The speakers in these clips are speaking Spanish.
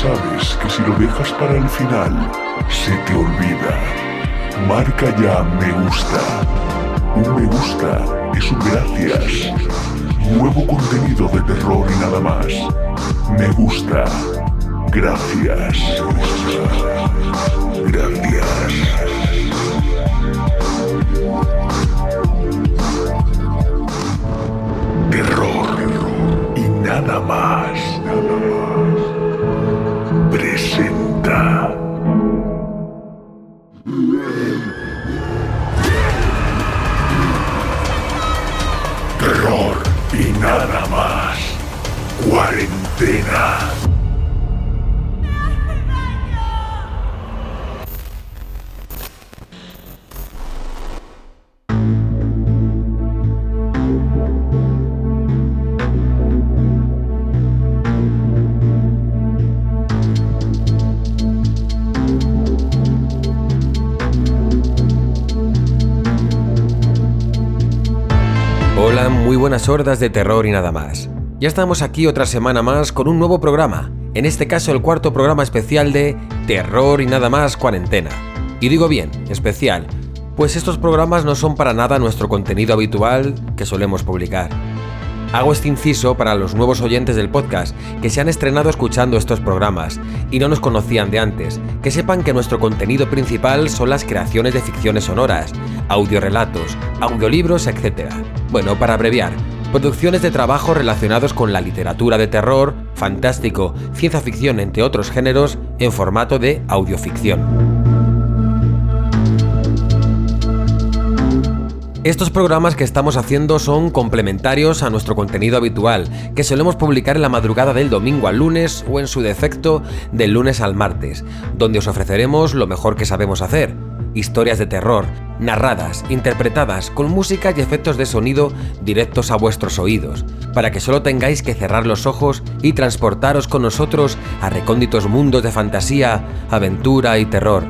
sabes que si lo dejas para el final, se te olvida. Marca ya me gusta. Un me gusta es un gracias. Nuevo contenido de terror y nada más. Me gusta. Gracias. Gracias. Terror y nada más. Presenta. Terror y nada más. Cuarentena. Hola, muy buenas hordas de terror y nada más. Ya estamos aquí otra semana más con un nuevo programa, en este caso el cuarto programa especial de Terror y nada más cuarentena. Y digo bien, especial, pues estos programas no son para nada nuestro contenido habitual que solemos publicar. Hago este inciso para los nuevos oyentes del podcast que se han estrenado escuchando estos programas y no nos conocían de antes, que sepan que nuestro contenido principal son las creaciones de ficciones sonoras, audiorelatos, audiolibros, etc. Bueno, para abreviar, producciones de trabajo relacionados con la literatura de terror, fantástico, ciencia ficción, entre otros géneros, en formato de audioficción. Estos programas que estamos haciendo son complementarios a nuestro contenido habitual, que solemos publicar en la madrugada del domingo al lunes o en su defecto del lunes al martes, donde os ofreceremos lo mejor que sabemos hacer: historias de terror, narradas, interpretadas, con música y efectos de sonido directos a vuestros oídos, para que solo tengáis que cerrar los ojos y transportaros con nosotros a recónditos mundos de fantasía, aventura y terror.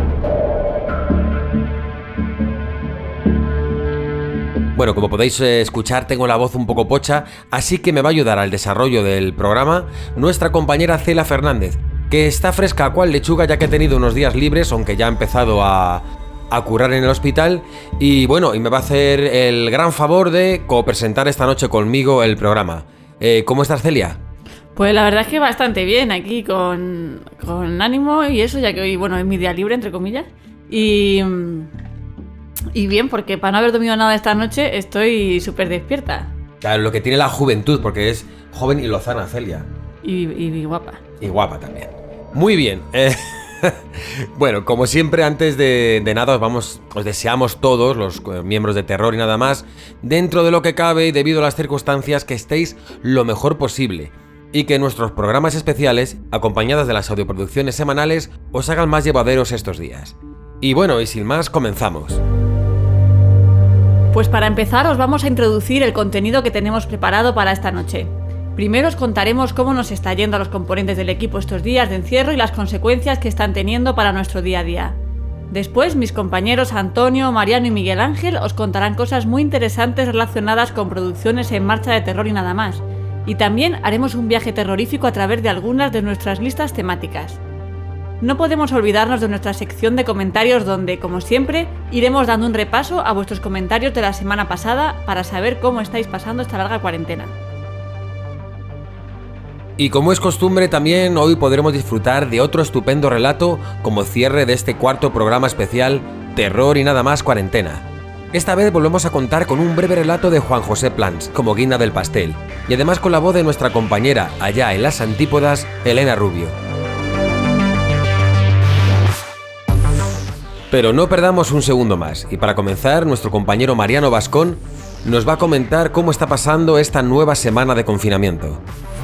Bueno, como podéis escuchar, tengo la voz un poco pocha, así que me va a ayudar al desarrollo del programa nuestra compañera Cela Fernández, que está fresca a cual lechuga ya que ha tenido unos días libres, aunque ya ha empezado a currar en el hospital, y bueno, y me va a hacer el gran favor de copresentar esta noche conmigo el programa. ¿Cómo estás, Celia? Pues la verdad es que bastante bien, aquí con ánimo y eso, ya que hoy, bueno, es mi día libre, entre comillas, y bien, porque para no haber dormido nada esta noche estoy súper despierta. Claro, lo que tiene la juventud, porque es joven y lozana, Celia. Y guapa. Y guapa también. Muy bien. Bueno, como siempre, antes de nada os deseamos todos, los miembros de Terror y nada más, dentro de lo que cabe y debido a las circunstancias, que estéis lo mejor posible. Y que nuestros programas especiales, acompañados de las audioproducciones semanales, os hagan más llevaderos estos días. Y bueno, y sin más, comenzamos. Pues para empezar os vamos a introducir el contenido que tenemos preparado para esta noche. Primero os contaremos cómo nos está yendo a los componentes del equipo estos días de encierro y las consecuencias que están teniendo para nuestro día a día. Después mis compañeros Antonio, Mariano y Miguel Ángel os contarán cosas muy interesantes relacionadas con producciones en marcha de terror y nada más. Y también haremos un viaje terrorífico a través de algunas de nuestras listas temáticas. No podemos olvidarnos de nuestra sección de comentarios donde, como siempre, iremos dando un repaso a vuestros comentarios de la semana pasada para saber cómo estáis pasando esta larga cuarentena. Y como es costumbre, también hoy podremos disfrutar de otro estupendo relato como cierre de este cuarto programa especial Terror y nada más cuarentena. Esta vez volvemos a contar con un breve relato de Juan José Plans, como guinda del pastel, y además con la voz de nuestra compañera, allá en las antípodas, Elena Rubio. Pero no perdamos un segundo más, y para comenzar, nuestro compañero Mariano Bascón nos va a comentar cómo está pasando esta nueva semana de confinamiento.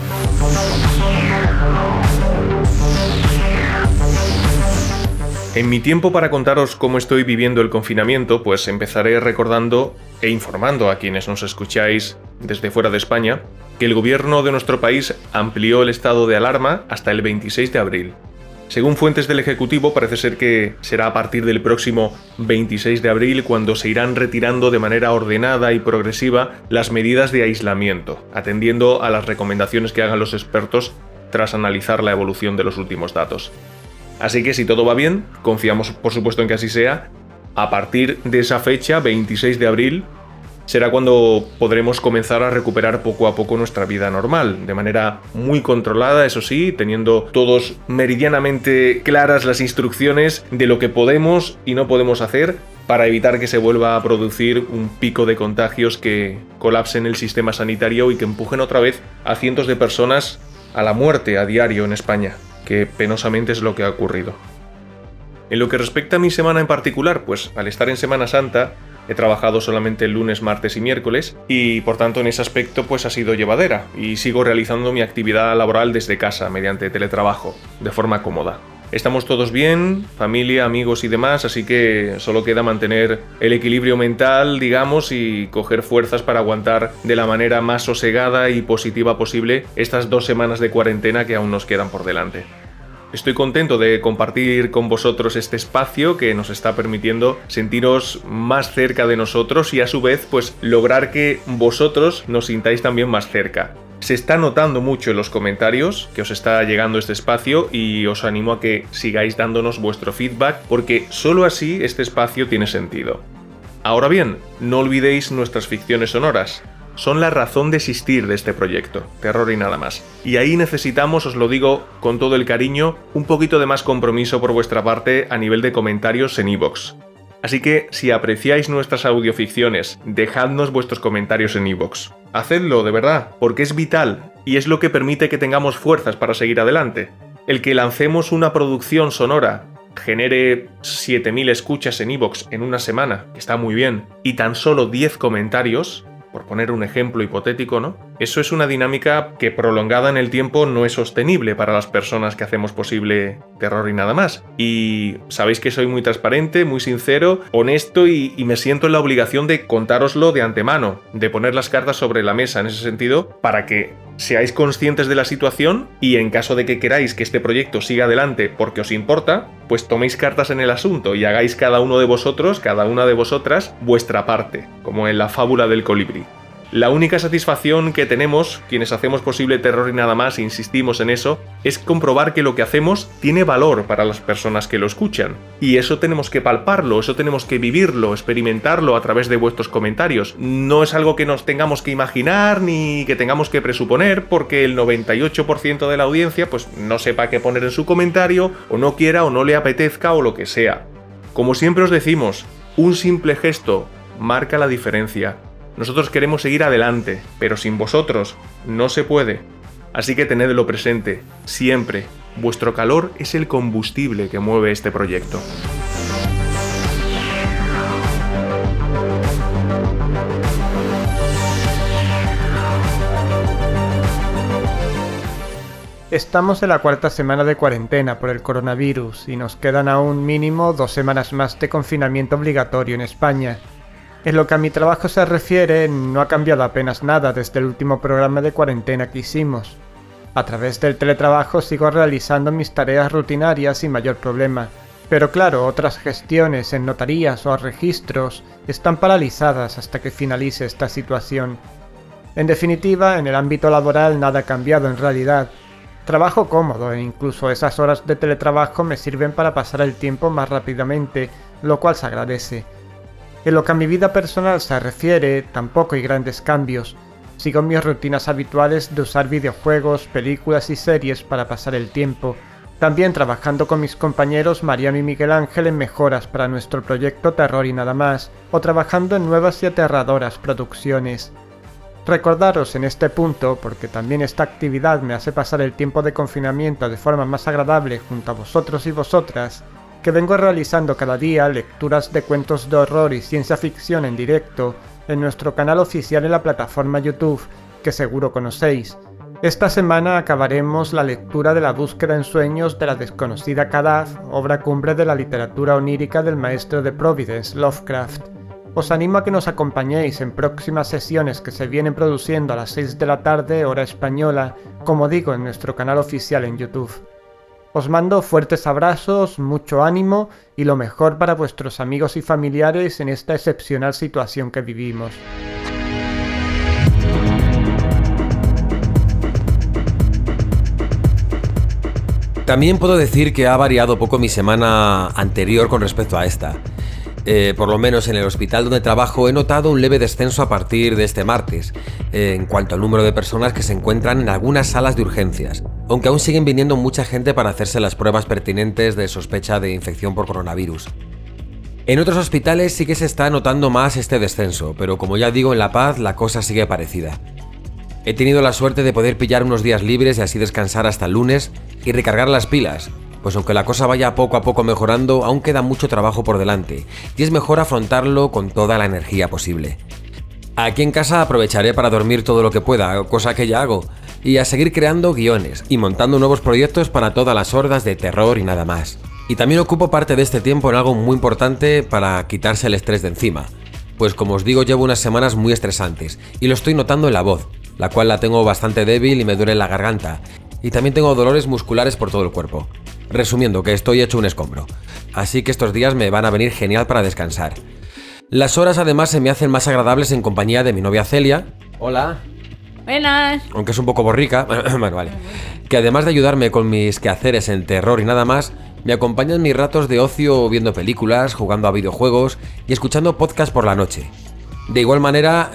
En mi tiempo para contaros cómo estoy viviendo el confinamiento, pues empezaré recordando e informando a quienes nos escucháis desde fuera de España, que el gobierno de nuestro país amplió el estado de alarma hasta el 26 de abril. Según fuentes del Ejecutivo, parece ser que será a partir del próximo 26 de abril cuando se irán retirando de manera ordenada y progresiva las medidas de aislamiento, atendiendo a las recomendaciones que hagan los expertos tras analizar la evolución de los últimos datos. Así que si todo va bien, confiamos por supuesto en que así sea, a partir de esa fecha, 26 de abril, será cuando podremos comenzar a recuperar poco a poco nuestra vida normal, de manera muy controlada, eso sí, teniendo todos meridianamente claras las instrucciones de lo que podemos y no podemos hacer para evitar que se vuelva a producir un pico de contagios que colapsen el sistema sanitario y que empujen otra vez a cientos de personas a la muerte a diario en España, que penosamente es lo que ha ocurrido. En lo que respecta a mi semana en particular, pues al estar en Semana Santa, he trabajado solamente el lunes, martes y miércoles y por tanto en ese aspecto pues ha sido llevadera y sigo realizando mi actividad laboral desde casa mediante teletrabajo, de forma cómoda. Estamos todos bien, familia, amigos y demás, así que solo queda mantener el equilibrio mental, digamos, y coger fuerzas para aguantar de la manera más sosegada y positiva posible estas 2 semanas de cuarentena que aún nos quedan por delante. Estoy contento de compartir con vosotros este espacio que nos está permitiendo sentiros más cerca de nosotros y a su vez pues lograr que vosotros nos sintáis también más cerca. Se está notando mucho en los comentarios que os está llegando este espacio y os animo a que sigáis dándonos vuestro feedback porque solo así este espacio tiene sentido. Ahora bien, no olvidéis nuestras ficciones sonoras. Son la razón de existir de este proyecto, Terror y nada más. Y ahí necesitamos, os lo digo con todo el cariño, un poquito de más compromiso por vuestra parte a nivel de comentarios en iVoox. Así que, si apreciáis nuestras audioficciones, dejadnos vuestros comentarios en iVoox. Hacedlo, de verdad, porque es vital y es lo que permite que tengamos fuerzas para seguir adelante. El que lancemos una producción sonora genere 7.000 escuchas en iVoox en una semana, que está muy bien, y tan solo 10 comentarios, por poner un ejemplo hipotético, ¿no? Eso es una dinámica que prolongada en el tiempo no es sostenible para las personas que hacemos posible Terror y nada más. Y sabéis que soy muy transparente, muy sincero, honesto y me siento en la obligación de contároslo de antemano, de poner las cartas sobre la mesa en ese sentido, para que seáis conscientes de la situación y en caso de que queráis que este proyecto siga adelante porque os importa, pues toméis cartas en el asunto y hagáis cada uno de vosotros, cada una de vosotras, vuestra parte, como en la fábula del colibrí. La única satisfacción que tenemos, quienes hacemos posible Terror y nada más, insistimos en eso, es comprobar que lo que hacemos tiene valor para las personas que lo escuchan. Y eso tenemos que palparlo, eso tenemos que vivirlo, experimentarlo a través de vuestros comentarios. No es algo que nos tengamos que imaginar ni que tengamos que presuponer, porque el 98% de la audiencia pues no sepa qué poner en su comentario, o no quiera o no le apetezca o lo que sea. Como siempre os decimos, un simple gesto marca la diferencia. Nosotros queremos seguir adelante, pero sin vosotros no se puede. Así que tenedlo presente, siempre. Vuestro calor es el combustible que mueve este proyecto. Estamos en la 4ª semana de cuarentena por el coronavirus y nos quedan aún mínimo 2 semanas más de confinamiento obligatorio en España. En lo que a mi trabajo se refiere, no ha cambiado apenas nada desde el último programa de cuarentena que hicimos. A través del teletrabajo sigo realizando mis tareas rutinarias sin mayor problema, pero claro, otras gestiones en notarías o registros están paralizadas hasta que finalice esta situación. En definitiva, en el ámbito laboral nada ha cambiado en realidad. Trabajo cómodo e incluso esas horas de teletrabajo me sirven para pasar el tiempo más rápidamente, lo cual se agradece. En lo que a mi vida personal se refiere, tampoco hay grandes cambios. Sigo mis rutinas habituales de usar videojuegos, películas y series para pasar el tiempo, también trabajando con mis compañeros Mariano y Miguel Ángel en mejoras para nuestro proyecto Terror y nada más, o trabajando en nuevas y aterradoras producciones. Recordaros en este punto, porque también esta actividad me hace pasar el tiempo de confinamiento de forma más agradable junto a vosotros y vosotras, que vengo realizando cada día lecturas de cuentos de horror y ciencia ficción en directo en nuestro canal oficial en la plataforma YouTube, que seguro conocéis. Esta semana acabaremos la lectura de La búsqueda en sueños de la desconocida Kadath, obra cumbre de la literatura onírica del maestro de Providence, Lovecraft. Os animo a que nos acompañéis en próximas sesiones que se vienen produciendo a las 6 de la tarde, hora española, como digo, en nuestro canal oficial en YouTube. Os mando fuertes abrazos, mucho ánimo y lo mejor para vuestros amigos y familiares en esta excepcional situación que vivimos. También puedo decir que ha variado poco mi semana anterior con respecto a esta. Por lo menos en el hospital donde trabajo he notado un leve descenso a partir de este martes, en cuanto al número de personas que se encuentran en algunas salas de urgencias, aunque aún siguen viniendo mucha gente para hacerse las pruebas pertinentes de sospecha de infección por coronavirus. En otros hospitales sí que se está notando más este descenso, pero como ya digo, en La Paz la cosa sigue parecida. He tenido la suerte de poder pillar unos días libres y así descansar hasta el lunes y recargar las pilas, pues aunque la cosa vaya poco a poco mejorando, aún queda mucho trabajo por delante, y es mejor afrontarlo con toda la energía posible. Aquí en casa aprovecharé para dormir todo lo que pueda, cosa que ya hago, y a seguir creando guiones y montando nuevos proyectos para todas las hordas de terror y nada más. Y también ocupo parte de este tiempo en algo muy importante para quitarse el estrés de encima, pues como os digo llevo unas semanas muy estresantes, y lo estoy notando en la voz, la cual la tengo bastante débil y me duele la garganta, y también tengo dolores musculares por todo el cuerpo. Resumiendo, que estoy hecho un escombro, así que estos días me van a venir genial para descansar. Las horas además se me hacen más agradables en compañía de mi novia Celia. Hola. Buenas. Aunque es un poco borrica, bueno, vale. Que además de ayudarme con mis quehaceres en terror y nada más, me acompaña en mis ratos de ocio viendo películas, jugando a videojuegos y escuchando podcasts por la noche. De igual manera,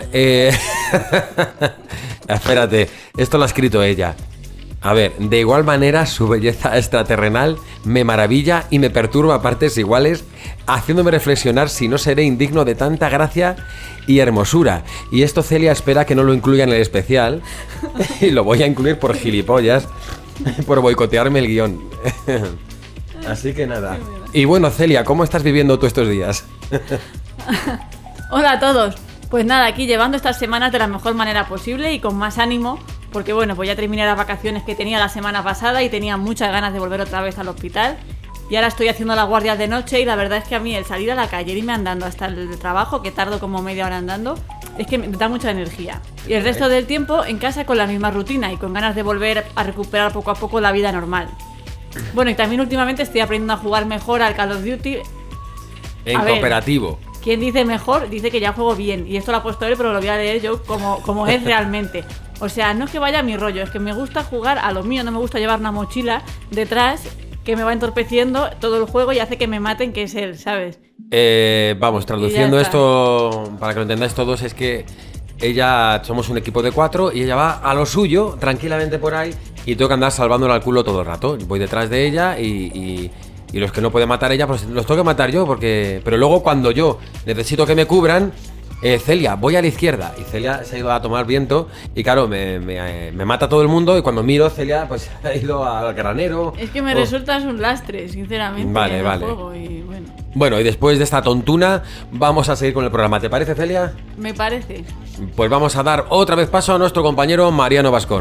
espérate, esto lo ha escrito ella. A ver, de igual manera su belleza extraterrenal me maravilla y me perturba a partes iguales, haciéndome reflexionar si no seré indigno de tanta gracia y hermosura. Y esto Celia espera que no lo incluya en el especial, y lo voy a incluir por gilipollas, por boicotearme el guión. Así que nada. Y bueno, Celia, ¿cómo estás viviendo tú estos días? Hola a todos. Pues nada, aquí llevando estas semanas de la mejor manera posible y con más ánimo, porque bueno, pues ya terminé las vacaciones que tenía la semana pasada y tenía muchas ganas de volver otra vez al hospital. Y ahora estoy haciendo las guardias de noche y la verdad es que a mí el salir a la calle, irme andando hasta el trabajo, que tardo como media hora andando, es que me da mucha energía. Y el resto del tiempo en casa con la misma rutina y con ganas de volver a recuperar poco a poco la vida normal. Bueno, y también últimamente estoy aprendiendo a jugar mejor al Call of Duty. En cooperativo. ¿Quién dice mejor? Dice que ya juego bien. Y esto lo ha puesto él, pero lo voy a leer yo como es realmente. O sea, no es que vaya a mi rollo, es que me gusta jugar a lo mío. No me gusta llevar una mochila detrás que me va entorpeciendo todo el juego y hace que me maten, que es él, ¿sabes? Vamos, traduciendo esto, para que lo entendáis todos, es que ella, somos un equipo de 4 y ella va a lo suyo, tranquilamente por ahí, y tengo que andar salvándole al culo todo el rato. Voy detrás de ella y los que no puede matar ella, pues los tengo que matar yo, porque... Pero luego cuando yo necesito que me cubran, Celia, voy a la izquierda. Y Celia se ha ido a tomar viento y claro, me mata todo el mundo. Y cuando miro, Celia pues ha ido al granero. Es que me resultas un lastre, sinceramente. Vale. Juego y bueno, y después de esta tontuna, vamos a seguir con el programa. ¿Te parece, Celia? Me parece. Pues vamos a dar otra vez paso a nuestro compañero Mariano Bascón.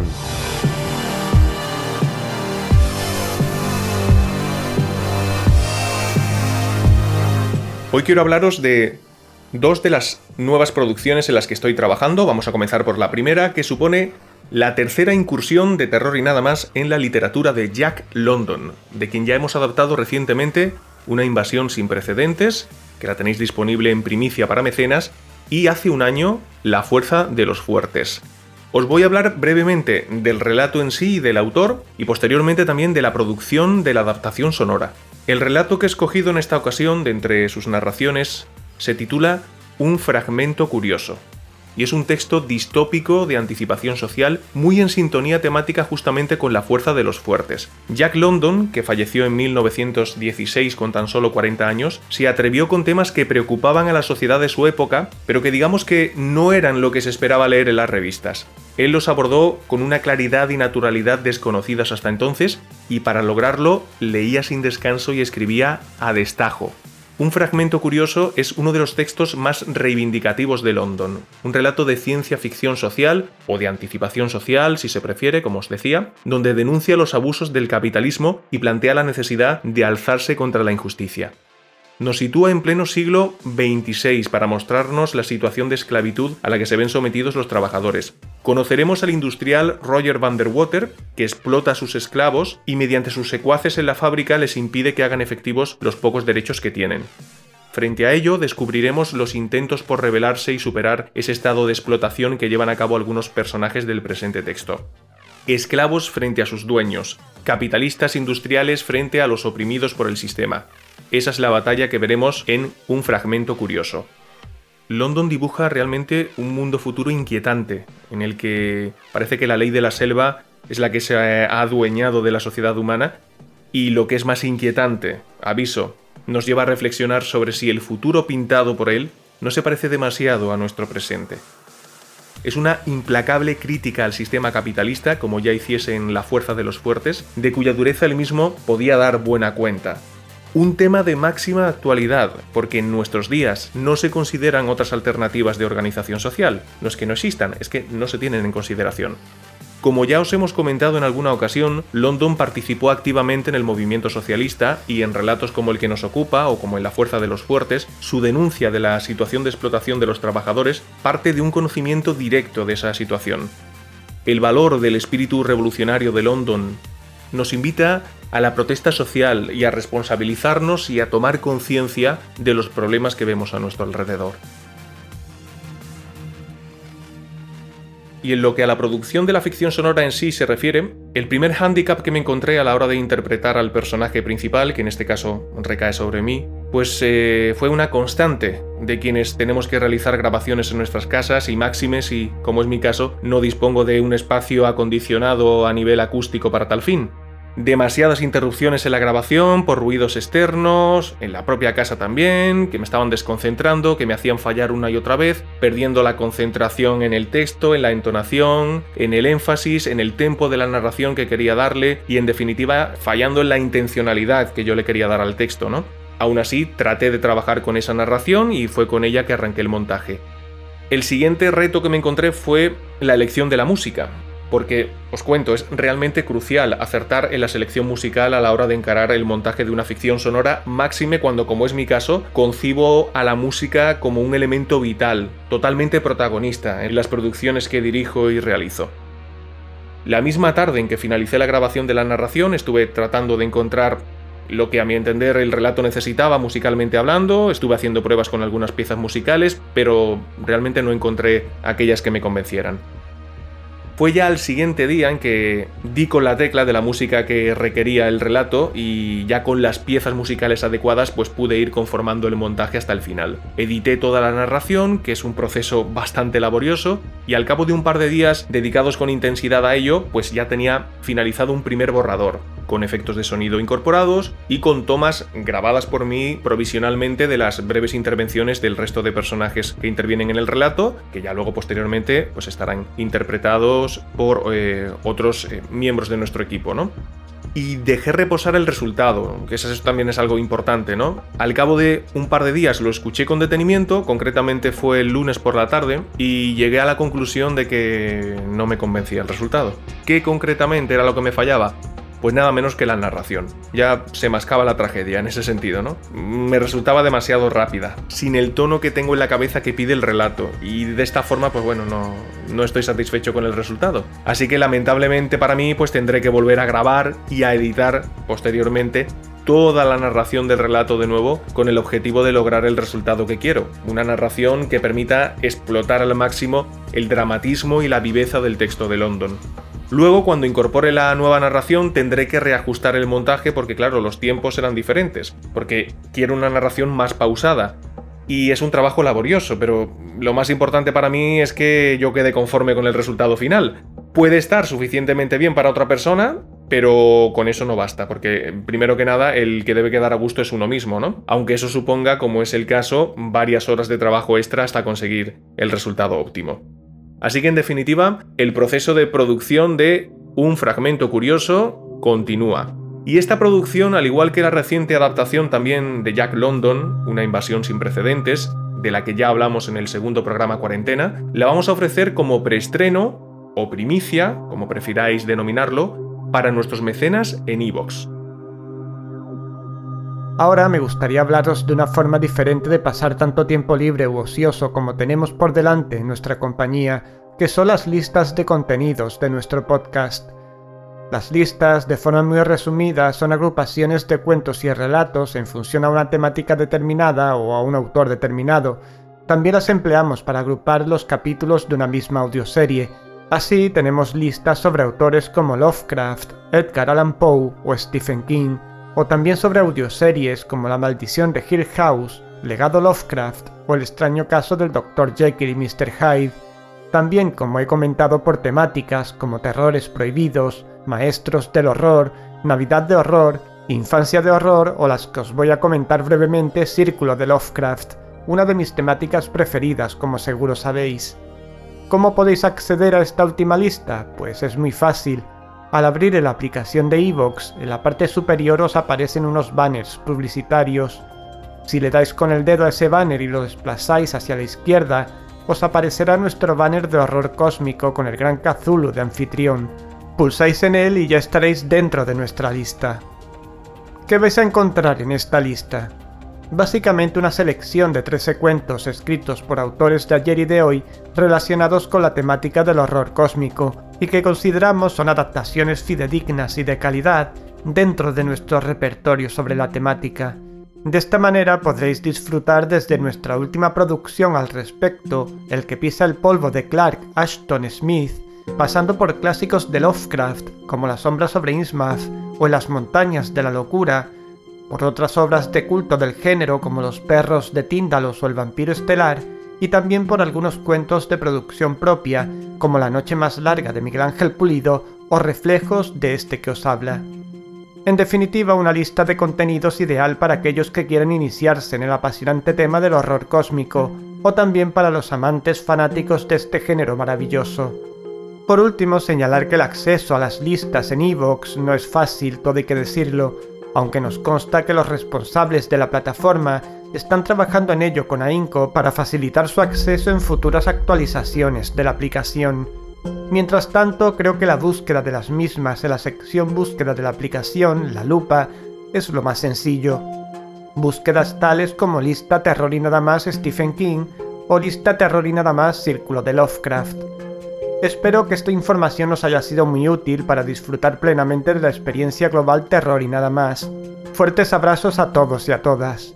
Hoy quiero hablaros de dos de las nuevas producciones en las que estoy trabajando. Vamos a comenzar por la primera, que supone la tercera incursión de terror y nada más en la literatura de Jack London, de quien ya hemos adaptado recientemente Una invasión sin precedentes, que la tenéis disponible en primicia para mecenas, y hace un año La fuerza de los fuertes. Os voy a hablar brevemente del relato en sí y del autor, y posteriormente también de la producción de la adaptación sonora. El relato que he escogido en esta ocasión, de entre sus narraciones, se titula Un fragmento curioso, y es un texto distópico de anticipación social muy en sintonía temática justamente con La fuerza de los fuertes. Jack London, que falleció en 1916 con tan solo 40 años, se atrevió con temas que preocupaban a la sociedad de su época, pero que digamos que no eran lo que se esperaba leer en las revistas. Él los abordó con una claridad y naturalidad desconocidas hasta entonces, y para lograrlo leía sin descanso y escribía a destajo. Un fragmento curioso es uno de los textos más reivindicativos de London, un relato de ciencia ficción social, o de anticipación social si se prefiere, como os decía, donde denuncia los abusos del capitalismo y plantea la necesidad de alzarse contra la injusticia. Nos sitúa en pleno siglo XXVI para mostrarnos la situación de esclavitud a la que se ven sometidos los trabajadores. Conoceremos al industrial Roger van der Water, que explota a sus esclavos y mediante sus secuaces en la fábrica les impide que hagan efectivos los pocos derechos que tienen. Frente a ello, descubriremos los intentos por rebelarse y superar ese estado de explotación que llevan a cabo algunos personajes del presente texto. esclavos frente a sus dueños, capitalistas industriales frente a los oprimidos por el sistema. Esa es la batalla que veremos en Un fragmento curioso. London dibuja realmente un mundo futuro inquietante, en el que parece que la ley de la selva es la que se ha adueñado de la sociedad humana, y lo que es más inquietante, aviso, nos lleva a reflexionar sobre si el futuro pintado por él no se parece demasiado a nuestro presente. Es una implacable crítica al sistema capitalista, como ya hiciese en La fuerza de los fuertes, de cuya dureza él mismo podía dar buena cuenta. Un tema de máxima actualidad, porque en nuestros días no se consideran otras alternativas de organización social. No es que no existan, es que no se tienen en consideración. Como ya os hemos comentado en alguna ocasión, London participó activamente en el movimiento socialista y en relatos como el que nos ocupa o como en La fuerza de los fuertes, su denuncia de la situación de explotación de los trabajadores parte de un conocimiento directo de esa situación. El valor del espíritu revolucionario de London nos invita a la protesta social y a responsabilizarnos y a tomar conciencia de los problemas que vemos a nuestro alrededor. Y en lo que a la producción de la ficción sonora en sí se refiere, el primer hándicap que me encontré a la hora de interpretar al personaje principal, que en este caso recae sobre mí, pues fue una constante de quienes tenemos que realizar grabaciones en nuestras casas y máximes y, como es mi caso, no dispongo de un espacio acondicionado a nivel acústico para tal fin. Demasiadas interrupciones en la grabación por ruidos externos, en la propia casa también, que me estaban desconcentrando, que me hacían fallar una y otra vez, perdiendo la concentración en el texto, en la entonación, en el énfasis, en el tempo de la narración que quería darle y en definitiva fallando en la intencionalidad que yo le quería dar al texto, ¿no? Aún así, traté de trabajar con esa narración y fue con ella que arranqué el montaje. El siguiente reto que me encontré fue la elección de la música. Porque, os cuento, es realmente crucial acertar en la selección musical a la hora de encarar el montaje de una ficción sonora, máxime cuando, como es mi caso, concibo a la música como un elemento vital, totalmente protagonista en las producciones que dirijo y realizo. La misma tarde en que finalicé la grabación de la narración, estuve tratando de encontrar lo que a mi entender el relato necesitaba musicalmente hablando, estuve haciendo pruebas con algunas piezas musicales, pero realmente no encontré aquellas que me convencieran. Fue ya al siguiente día en que di con la tecla de la música que requería el relato y ya con las piezas musicales adecuadas pues pude ir conformando el montaje hasta el final. Edité toda la narración, que es un proceso bastante laborioso, y al cabo de un par de días dedicados con intensidad a ello, pues ya tenía finalizado un primer borrador, con efectos de sonido incorporados y con tomas grabadas por mí provisionalmente de las breves intervenciones del resto de personajes que intervienen en el relato, que ya luego posteriormente pues estarán interpretados por otros miembros de nuestro equipo, ¿no? Y dejé reposar el resultado, que eso también es algo importante, ¿no? Al cabo de un par de días lo escuché con detenimiento, concretamente fue el lunes por la tarde, y llegué a la conclusión de que no me convencía el resultado. ¿Qué concretamente era lo que me fallaba? Pues nada menos que la narración. Ya se mascaba la tragedia en ese sentido, ¿no? Me resultaba demasiado rápida, sin el tono que tengo en la cabeza que pide el relato, y de esta forma, pues bueno, no estoy satisfecho con el resultado. Así que lamentablemente para mí, pues tendré que volver a grabar y a editar posteriormente toda la narración del relato de nuevo con el objetivo de lograr el resultado que quiero. Una narración que permita explotar al máximo el dramatismo y la viveza del texto de London. Luego, cuando incorpore la nueva narración, tendré que reajustar el montaje porque, claro, los tiempos serán diferentes, porque quiero una narración más pausada. Y es un trabajo laborioso, pero lo más importante para mí es que yo quede conforme con el resultado final. Puede estar suficientemente bien para otra persona, pero con eso no basta, porque primero que nada el que debe quedar a gusto es uno mismo, ¿no? Aunque eso suponga, como es el caso, varias horas de trabajo extra hasta conseguir el resultado óptimo. Así que en definitiva, el proceso de producción de Un fragmento curioso continúa. Y esta producción, al igual que la reciente adaptación también de Jack London, Una invasión sin precedentes, de la que ya hablamos en el segundo programa Cuarentena, la vamos a ofrecer como preestreno o primicia, como prefiráis denominarlo, para nuestros mecenas en iVoox. Ahora me gustaría hablaros de una forma diferente de pasar tanto tiempo libre u ocioso como tenemos por delante en nuestra compañía, que son las listas de contenidos de nuestro podcast. Las listas, de forma muy resumida, son agrupaciones de cuentos y relatos en función a una temática determinada o a un autor determinado. También las empleamos para agrupar los capítulos de una misma audioserie, Así tenemos listas sobre autores como Lovecraft, Edgar Allan Poe o Stephen King, o también sobre audioseries como La maldición de Hill House, Legado Lovecraft o El extraño caso del Dr. Jekyll y Mr. Hyde. También, como he comentado, por temáticas como terrores prohibidos, maestros del horror, Navidad de horror, infancia de horror o las que os voy a comentar brevemente, Círculo de Lovecraft, una de mis temáticas preferidas, como seguro sabéis. ¿Cómo podéis acceder a esta última lista? Pues es muy fácil. Al abrir la aplicación de iVoox, en la parte superior os aparecen unos banners publicitarios. Si le dais con el dedo a ese banner y lo desplazáis hacia la izquierda, os aparecerá nuestro banner de horror cósmico con el gran Cthulhu de anfitrión. Pulsáis en él y ya estaréis dentro de nuestra lista. ¿Qué vais a encontrar en esta lista? Básicamente una selección de 13 cuentos escritos por autores de ayer y de hoy relacionados con la temática del horror cósmico y que consideramos son adaptaciones fidedignas y de calidad dentro de nuestro repertorio sobre la temática. De esta manera podréis disfrutar desde nuestra última producción al respecto, El que pisa el polvo de Clark Ashton Smith, pasando por clásicos de Lovecraft como La sombra sobre Innsmouth o En las montañas de la locura, por otras obras de culto del género como Los perros de Tíndalos o El vampiro estelar, y también por algunos cuentos de producción propia como La noche más larga de Miguel Ángel Pulido o Reflejos de este que os habla. En definitiva, una lista de contenidos ideal para aquellos que quieren iniciarse en el apasionante tema del horror cósmico, o también para los amantes fanáticos de este género maravilloso. Por último, señalar que el acceso a las listas en iVoox no es fácil, todo hay que decirlo, aunque nos consta que los responsables de la plataforma están trabajando en ello con ahínco para facilitar su acceso en futuras actualizaciones de la aplicación. Mientras tanto, creo que la búsqueda de las mismas en la sección búsqueda de la aplicación, la lupa, es lo más sencillo. Búsquedas tales como lista terror y nada más Stephen King o lista terror y nada más Círculo de Lovecraft. Espero que esta información os haya sido muy útil para disfrutar plenamente de la experiencia global terror y nada más. Fuertes abrazos a todos y a todas.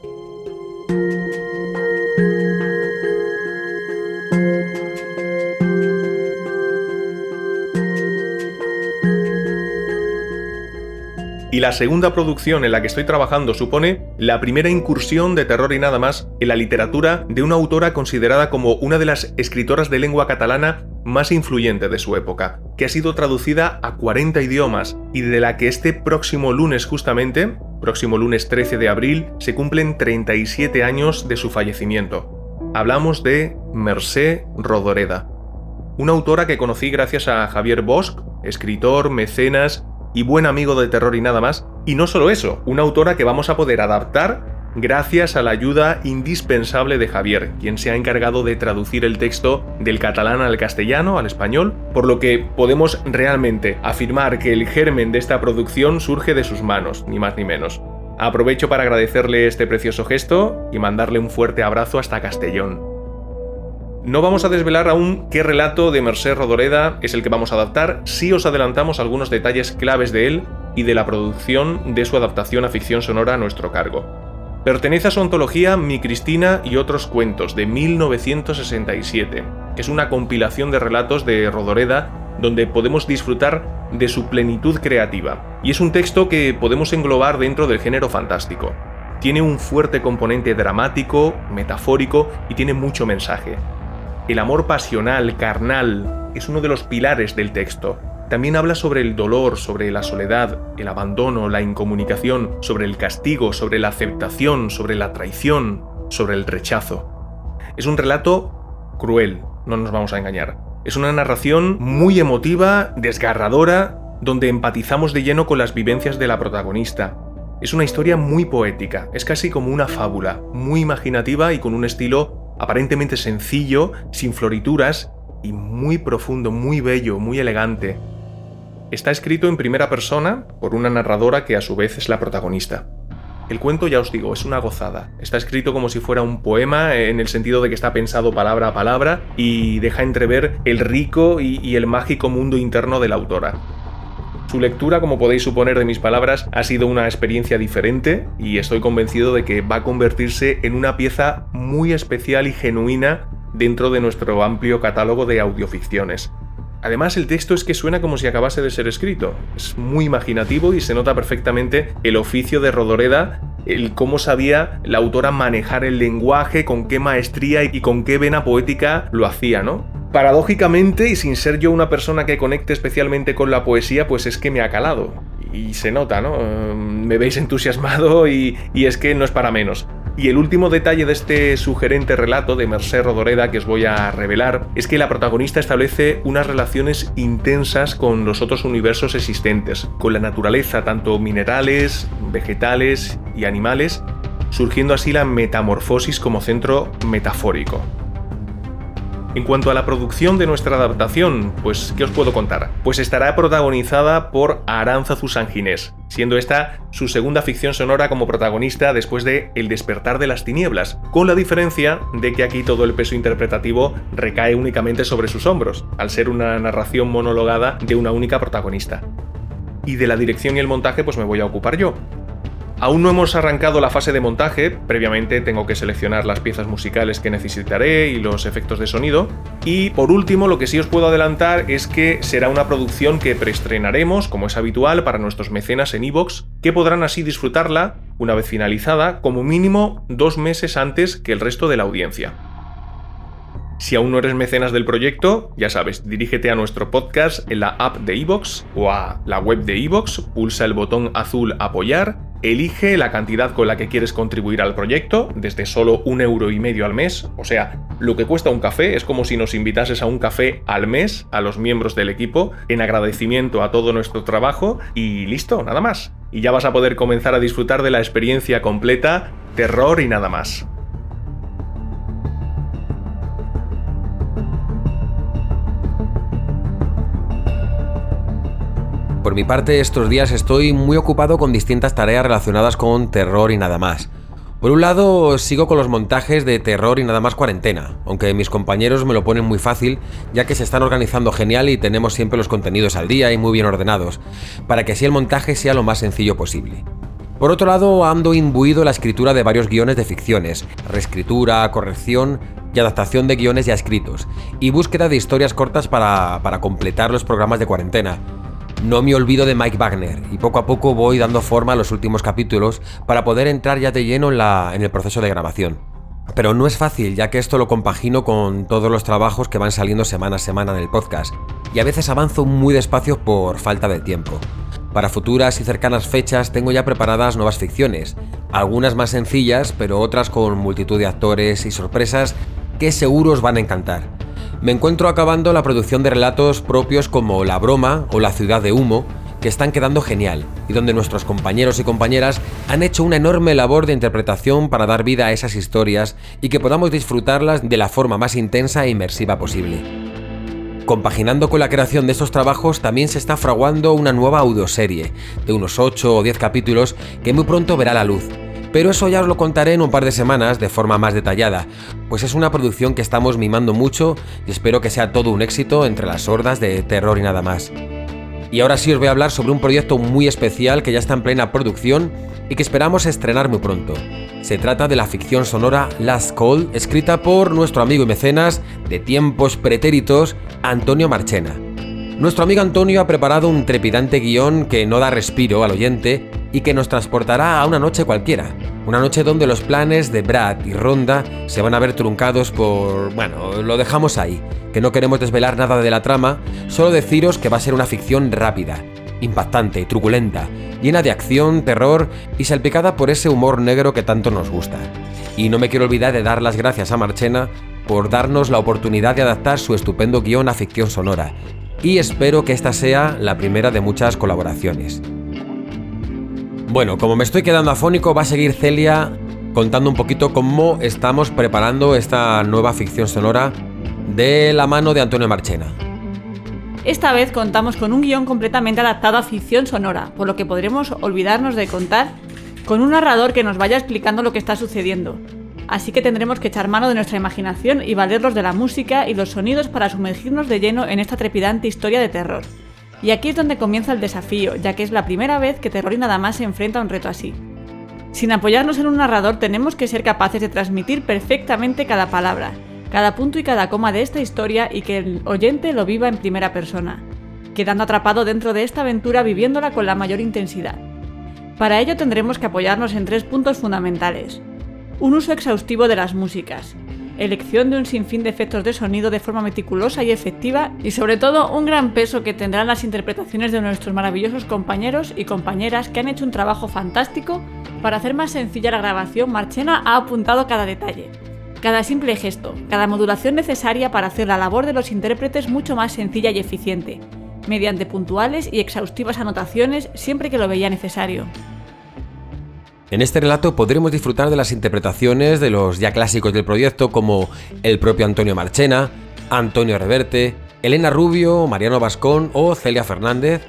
Y la segunda producción en la que estoy trabajando supone la primera incursión de terror y nada más en la literatura de una autora considerada como una de las escritoras de lengua catalana más influyente de su época, que ha sido traducida a 40 idiomas y de la que este próximo lunes justamente, próximo lunes 13 de abril, se cumplen 37 años de su fallecimiento. Hablamos de Mercè Rodoreda, una autora que conocí gracias a Javier Bosch, escritor, mecenas y buen amigo de Terror y nada más, y no solo eso, una autora que vamos a poder adaptar gracias a la ayuda indispensable de Javier, quien se ha encargado de traducir el texto del catalán al castellano, al español, por lo que podemos realmente afirmar que el germen de esta producción surge de sus manos, ni más ni menos. Aprovecho para agradecerle este precioso gesto y mandarle un fuerte abrazo hasta Castellón. No vamos a desvelar aún qué relato de Mercè Rodoreda es el que vamos a adaptar, sí os adelantamos algunos detalles claves de él y de la producción de su adaptación a ficción sonora a nuestro cargo. Pertenece a su antología Mi Cristina y otros cuentos, de 1967, que es una compilación de relatos de Rodoreda donde podemos disfrutar de su plenitud creativa, y es un texto que podemos englobar dentro del género fantástico. Tiene un fuerte componente dramático, metafórico y tiene mucho mensaje. El amor pasional, carnal, es uno de los pilares del texto. También habla sobre el dolor, sobre la soledad, el abandono, la incomunicación, sobre el castigo, sobre la aceptación, sobre la traición, sobre el rechazo. Es un relato cruel, no nos vamos a engañar. Es una narración muy emotiva, desgarradora, donde empatizamos de lleno con las vivencias de la protagonista. Es una historia muy poética, es casi como una fábula, muy imaginativa y con un estilo aparentemente sencillo, sin florituras y muy profundo, muy bello, muy elegante. Está escrito en primera persona por una narradora que a su vez es la protagonista. El cuento, ya os digo, es una gozada. Está escrito como si fuera un poema, en el sentido de que está pensado palabra a palabra y deja entrever el rico y el mágico mundo interno de la autora. Su lectura, como podéis suponer de mis palabras, ha sido una experiencia diferente y estoy convencido de que va a convertirse en una pieza muy especial y genuina dentro de nuestro amplio catálogo de audioficciones. Además, el texto es que suena como si acabase de ser escrito. Es muy imaginativo y se nota perfectamente el oficio de Rodoreda, el cómo sabía la autora manejar el lenguaje, con qué maestría y con qué vena poética lo hacía, ¿no? Paradójicamente, y sin ser yo una persona que conecte especialmente con la poesía, pues es que me ha calado. Y se nota, ¿no? Me veis entusiasmado y es que no es para menos. Y el último detalle de este sugerente relato de Mercè Rodoreda que os voy a revelar es que la protagonista establece unas relaciones intensas con los otros universos existentes, con la naturaleza, tanto minerales, vegetales y animales, surgiendo así la metamorfosis como centro metafórico. En cuanto a la producción de nuestra adaptación, pues ¿qué os puedo contar? Pues estará protagonizada por Aránzazu Sanginés, siendo esta su segunda ficción sonora como protagonista después de El despertar de las tinieblas, con la diferencia de que aquí todo el peso interpretativo recae únicamente sobre sus hombros, al ser una narración monologada de una única protagonista. Y de la dirección y el montaje pues me voy a ocupar yo. Aún no hemos arrancado la fase de montaje, previamente tengo que seleccionar las piezas musicales que necesitaré y los efectos de sonido. Y por último, lo que sí os puedo adelantar es que será una producción que preestrenaremos, como es habitual, para nuestros mecenas en iVoox, que podrán así disfrutarla, una vez finalizada, como mínimo 2 meses antes que el resto de la audiencia. Si aún no eres mecenas del proyecto, ya sabes, dirígete a nuestro podcast en la app de iVoox o a la web de iVoox, pulsa el botón azul Apoyar, elige la cantidad con la que quieres contribuir al proyecto, desde solo 1,5 € al mes, o sea, lo que cuesta un café. Es como si nos invitases a un café al mes a los miembros del equipo, en agradecimiento a todo nuestro trabajo, y listo, nada más. Y ya vas a poder comenzar a disfrutar de la experiencia completa, terror y nada más. Por mi parte, estos días estoy muy ocupado con distintas tareas relacionadas con terror y nada más. Por un lado, sigo con los montajes de Terror y Nada Más Cuarentena, aunque mis compañeros me lo ponen muy fácil, ya que se están organizando genial y tenemos siempre los contenidos al día y muy bien ordenados, para que así el montaje sea lo más sencillo posible. Por otro lado, ando imbuido en la escritura de varios guiones de ficciones, reescritura, corrección y adaptación de guiones ya escritos, y búsqueda de historias cortas para completar los programas de cuarentena. No me olvido de Mike Wagner y poco a poco voy dando forma a los últimos capítulos para poder entrar ya de lleno en el proceso de grabación. Pero no es fácil, ya que esto lo compagino con todos los trabajos que van saliendo semana a semana en el podcast, y a veces avanzo muy despacio por falta de tiempo. Para futuras y cercanas fechas tengo ya preparadas nuevas ficciones, algunas más sencillas, pero otras con multitud de actores y sorpresas que seguro os van a encantar. Me encuentro acabando la producción de relatos propios como La Broma o La Ciudad de Humo, que están quedando genial, y donde nuestros compañeros y compañeras han hecho una enorme labor de interpretación para dar vida a esas historias y que podamos disfrutarlas de la forma más intensa e inmersiva posible. Compaginando con la creación de estos trabajos, también se está fraguando una nueva audioserie, de unos 8 o 10 capítulos, que muy pronto verá la luz. Pero eso ya os lo contaré en un par de semanas de forma más detallada, pues es una producción que estamos mimando mucho y espero que sea todo un éxito entre las hordas de Terror y Nada Más. Y ahora sí os voy a hablar sobre un proyecto muy especial que ya está en plena producción y que esperamos estrenar muy pronto. Se trata de la ficción sonora Last Call, escrita por nuestro amigo y mecenas de tiempos pretéritos, Antonio Marchena. Nuestro amigo Antonio ha preparado un trepidante guión que no da respiro al oyente y que nos transportará a una noche cualquiera. Una noche donde los planes de Brad y Rhonda se van a ver truncados por... Bueno, lo dejamos ahí, que no queremos desvelar nada de la trama, solo deciros que va a ser una ficción rápida, impactante, truculenta, llena de acción, terror y salpicada por ese humor negro que tanto nos gusta. Y no me quiero olvidar de dar las gracias a Marchena por darnos la oportunidad de adaptar su estupendo guión a ficción sonora, y espero que esta sea la primera de muchas colaboraciones. Bueno, como me estoy quedando afónico, va a seguir Celia contando un poquito cómo estamos preparando esta nueva ficción sonora de la mano de Antonio Marchena. Esta vez contamos con un guión completamente adaptado a ficción sonora, por lo que podremos olvidarnos de contar con un narrador que nos vaya explicando lo que está sucediendo. Así que tendremos que echar mano de nuestra imaginación y valernos de la música y los sonidos para sumergirnos de lleno en esta trepidante historia de terror. Y aquí es donde comienza el desafío, ya que es la primera vez que Terror y Nada Más se enfrenta a un reto así. Sin apoyarnos en un narrador, tenemos que ser capaces de transmitir perfectamente cada palabra, cada punto y cada coma de esta historia y que el oyente lo viva en primera persona, quedando atrapado dentro de esta aventura viviéndola con la mayor intensidad. Para ello tendremos que apoyarnos en 3 puntos fundamentales. Un uso exhaustivo de las músicas, elección de un sinfín de efectos de sonido de forma meticulosa y efectiva y sobre todo un gran peso que tendrán las interpretaciones de nuestros maravillosos compañeros y compañeras que han hecho un trabajo fantástico para hacer más sencilla la grabación. Marchena ha apuntado cada detalle, cada simple gesto, cada modulación necesaria para hacer la labor de los intérpretes mucho más sencilla y eficiente, mediante puntuales y exhaustivas anotaciones siempre que lo veía necesario. En este relato podremos disfrutar de las interpretaciones de los ya clásicos del proyecto como el propio Antonio Marchena, Antonio Reverte, Elena Rubio, Mariano Bascón o Celia Fernández,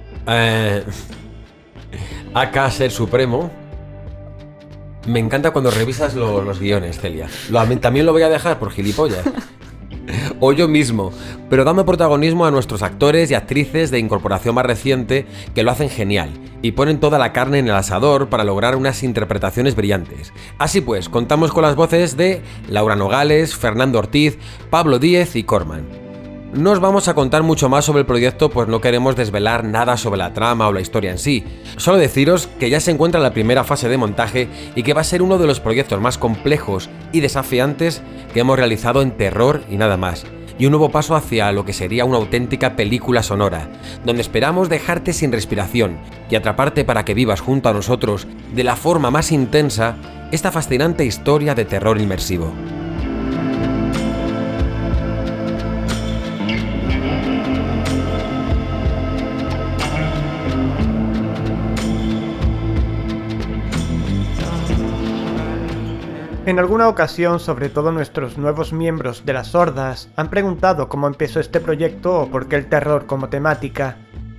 aka Ser Supremo. Me encanta cuando revisas los guiones, Celia. También lo voy a dejar por gilipollas. O yo mismo, pero dando protagonismo a nuestros actores y actrices de incorporación más reciente que lo hacen genial y ponen toda la carne en el asador para lograr unas interpretaciones brillantes. Así pues, contamos con las voces de Laura Nogales, Fernando Ortiz, Pablo Díez y Corman. No os vamos a contar mucho más sobre el proyecto, pues no queremos desvelar nada sobre la trama o la historia en sí. Solo deciros que ya se encuentra en la primera fase de montaje y que va a ser uno de los proyectos más complejos y desafiantes que hemos realizado en Terror y Nada Más. Y un nuevo paso hacia lo que sería una auténtica película sonora, donde esperamos dejarte sin respiración y atraparte para que vivas junto a nosotros de la forma más intensa esta fascinante historia de terror inmersivo. En alguna ocasión, sobre todo nuestros nuevos miembros de las Hordas, han preguntado cómo empezó este proyecto o por qué el terror como temática.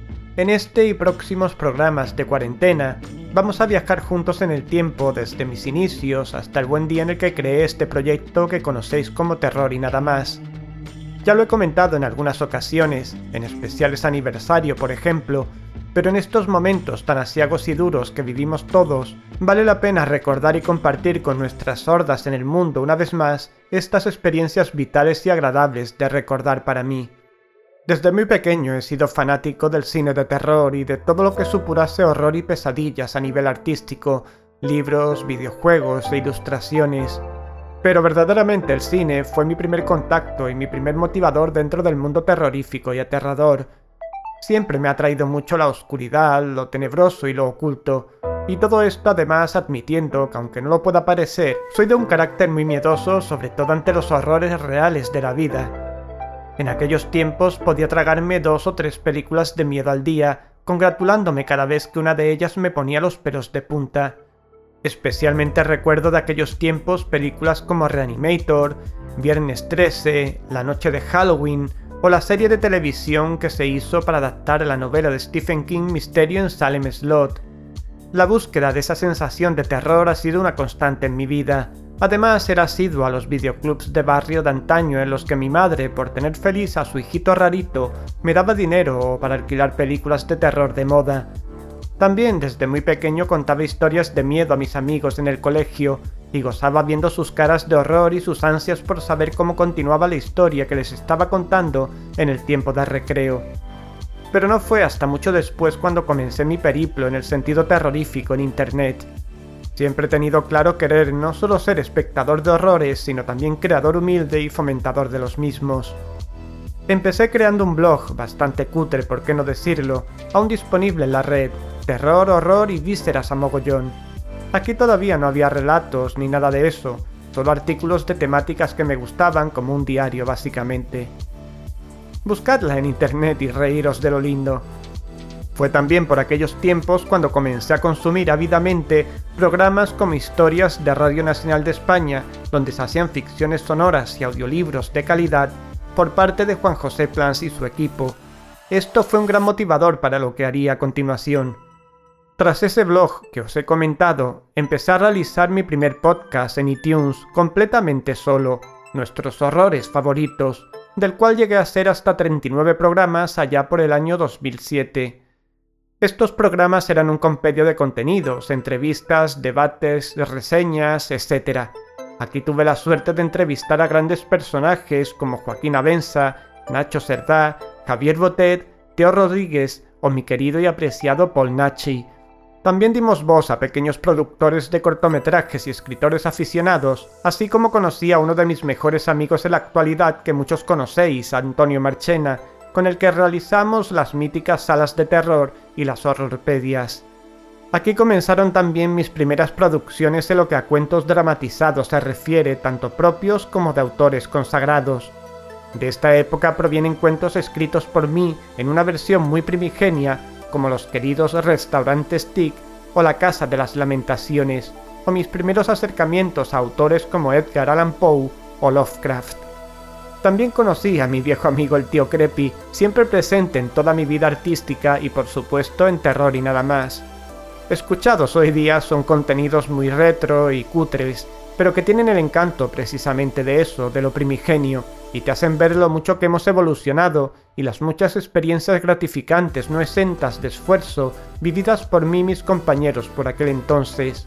En este y próximos programas de cuarentena, vamos a viajar juntos en el tiempo desde mis inicios hasta el buen día en el que creé este proyecto que conocéis como Terror y Nada Más. Ya lo he comentado en algunas ocasiones, en especiales aniversario por ejemplo, pero en estos momentos tan asiagos y duros que vivimos todos, vale la pena recordar y compartir con nuestras hordas en el mundo una vez más estas experiencias vitales y agradables de recordar para mí. Desde muy pequeño he sido fanático del cine de terror y de todo lo que supurase horror y pesadillas a nivel artístico, libros, videojuegos e ilustraciones. Pero verdaderamente el cine fue mi primer contacto y mi primer motivador dentro del mundo terrorífico y aterrador. Siempre me ha atraído mucho la oscuridad, lo tenebroso y lo oculto, y todo esto además admitiendo que aunque no lo pueda parecer, soy de un carácter muy miedoso, sobre todo ante los horrores reales de la vida. En aquellos tiempos podía tragarme 2 o 3 películas de miedo al día, congratulándome cada vez que una de ellas me ponía los pelos de punta. Especialmente recuerdo de aquellos tiempos películas como Reanimator, Viernes 13, La Noche de Halloween, o la serie de televisión que se hizo para adaptar la novela de Stephen King Misterio en Salem Slot. La búsqueda de esa sensación de terror ha sido una constante en mi vida. Además, era asiduo a los videoclubs de barrio de antaño en los que mi madre, por tener feliz a su hijito rarito, me daba dinero para alquilar películas de terror de moda. También desde muy pequeño contaba historias de miedo a mis amigos en el colegio, y gozaba viendo sus caras de horror y sus ansias por saber cómo continuaba la historia que les estaba contando en el tiempo de recreo. Pero no fue hasta mucho después cuando comencé mi periplo en el sentido terrorífico en internet. Siempre he tenido claro querer no solo ser espectador de horrores, sino también creador humilde y fomentador de los mismos. Empecé creando un blog, bastante cutre por qué no decirlo, aún disponible en la red, Terror, Horror y Vísceras a mogollón. Aquí todavía no había relatos ni nada de eso, solo artículos de temáticas que me gustaban como un diario básicamente. Buscadla en internet y reíros de lo lindo. Fue también por aquellos tiempos cuando comencé a consumir ávidamente programas como Historias de Radio Nacional de España, donde se hacían ficciones sonoras y audiolibros de calidad por parte de Juan José Plans y su equipo. Esto fue un gran motivador para lo que haría a continuación. Tras ese blog que os he comentado, empecé a realizar mi primer podcast en iTunes completamente solo, Nuestros Horrores Favoritos, del cual llegué a ser hasta 39 programas allá por el año 2007. Estos programas eran un compendio de contenidos, entrevistas, debates, reseñas, etc. Aquí tuve la suerte de entrevistar a grandes personajes como Joaquín Abenza, Nacho Cerdá, Javier Botet, Teo Rodríguez o mi querido y apreciado Paul Nachi. También dimos voz a pequeños productores de cortometrajes y escritores aficionados, así como conocí a uno de mis mejores amigos en la actualidad que muchos conocéis, Antonio Marchena, con el que realizamos las míticas salas de terror y las horrorpedias. Aquí comenzaron también mis primeras producciones en lo que a cuentos dramatizados se refiere, tanto propios como de autores consagrados. De esta época provienen cuentos escritos por mí en una versión muy primigenia, como los queridos Restaurantes Tic o La Casa de las Lamentaciones, o mis primeros acercamientos a autores como Edgar Allan Poe o Lovecraft. También conocí a mi viejo amigo el tío Creepy, siempre presente en toda mi vida artística y por supuesto en Terror y Nada Más. Escuchados hoy día son contenidos muy retro y cutres, pero que tienen el encanto precisamente de eso, de lo primigenio, y te hacen ver lo mucho que hemos evolucionado y las muchas experiencias gratificantes no exentas de esfuerzo vividas por mí y mis compañeros por aquel entonces.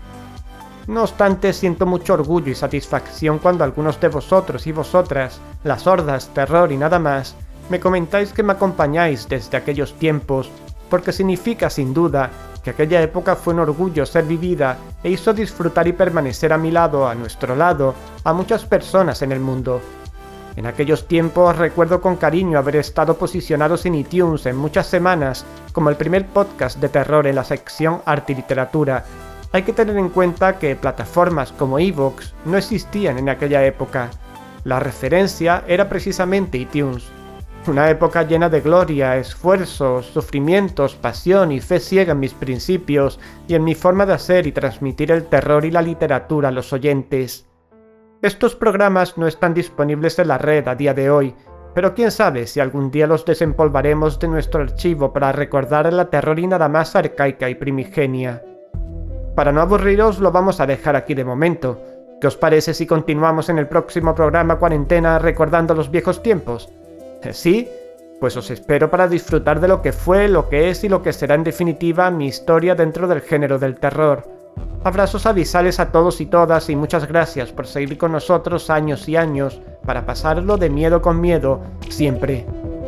No obstante, siento mucho orgullo y satisfacción cuando algunos de vosotros y vosotras, las hordas, Terror y Nada Más, me comentáis que me acompañáis desde aquellos tiempos, porque significa sin duda que aquella época fue un orgullo ser vivida e hizo disfrutar y permanecer a mi lado, a nuestro lado, a muchas personas en el mundo. En aquellos tiempos recuerdo con cariño haber estado posicionados en iTunes en muchas semanas como el primer podcast de terror en la sección Arte y Literatura. Hay que tener en cuenta que plataformas como iVoox no existían en aquella época. La referencia era precisamente iTunes. Una época llena de gloria, esfuerzos, sufrimientos, pasión y fe ciega en mis principios y en mi forma de hacer y transmitir el terror y la literatura a los oyentes. Estos programas no están disponibles en la red a día de hoy, pero quién sabe si algún día los desempolvaremos de nuestro archivo para recordar la Terror y Nada Más arcaica y primigenia. Para no aburriros lo vamos a dejar aquí de momento. ¿Qué os parece si continuamos en el próximo programa Cuarentena recordando los viejos tiempos? ¿Sí? Pues os espero para disfrutar de lo que fue, lo que es y lo que será en definitiva mi historia dentro del género del terror. Abrazos abisales a todos y todas y muchas gracias por seguir con nosotros años y años para pasarlo de miedo con miedo, siempre.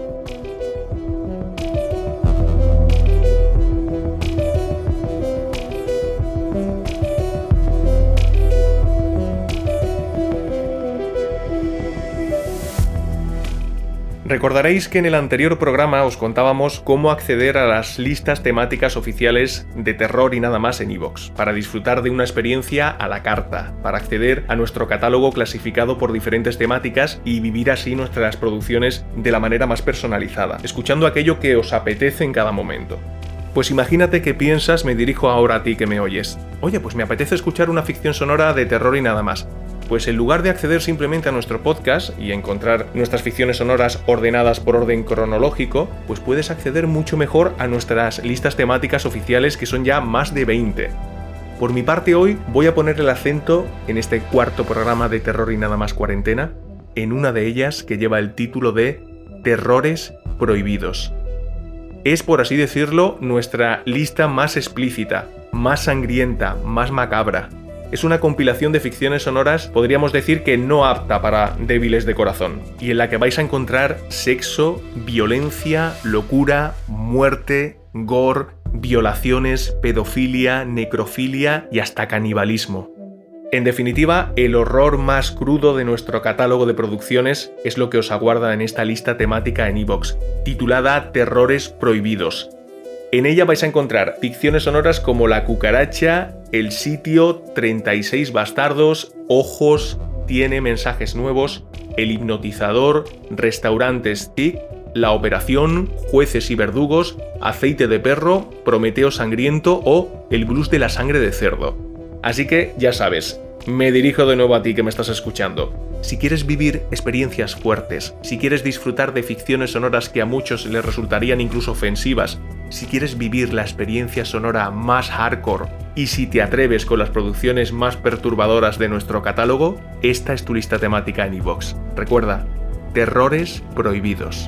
Recordaréis que en el anterior programa os contábamos cómo acceder a las listas temáticas oficiales de Terror y Nada Más en iVoox, para disfrutar de una experiencia a la carta, para acceder a nuestro catálogo clasificado por diferentes temáticas y vivir así nuestras producciones de la manera más personalizada, escuchando aquello que os apetece en cada momento. Pues imagínate que piensas, me dirijo ahora a ti que me oyes, oye, pues me apetece escuchar una ficción sonora de terror y nada más. Pues en lugar de acceder simplemente a nuestro podcast y encontrar nuestras ficciones sonoras ordenadas por orden cronológico, pues puedes acceder mucho mejor a nuestras listas temáticas oficiales, que son ya más de 20. Por mi parte hoy voy a poner el acento en este cuarto programa de Terror y Nada Más Cuarentena, en una de ellas que lleva el título de Terrores Prohibidos. Es, por así decirlo, nuestra lista más explícita, más sangrienta, más macabra. Es una compilación de ficciones sonoras, podríamos decir que no apta para débiles de corazón, y en la que vais a encontrar sexo, violencia, locura, muerte, gore, violaciones, pedofilia, necrofilia y hasta canibalismo. En definitiva, el horror más crudo de nuestro catálogo de producciones es lo que os aguarda en esta lista temática en iVoox, titulada Terrores Prohibidos. En ella vais a encontrar ficciones sonoras como La Cucaracha, El Sitio, 36 Bastardos, Ojos, Tiene Mensajes Nuevos, El Hipnotizador, Restaurantes Tic, La Operación, Jueces y Verdugos, Aceite de Perro, Prometeo Sangriento o El Blues de la Sangre de Cerdo. Así que ya sabes, me dirijo de nuevo a ti que me estás escuchando. Si quieres vivir experiencias fuertes, si quieres disfrutar de ficciones sonoras que a muchos les resultarían incluso ofensivas, si quieres vivir la experiencia sonora más hardcore y si te atreves con las producciones más perturbadoras de nuestro catálogo, esta es tu lista temática en iVoox. Recuerda, Terrores Prohibidos.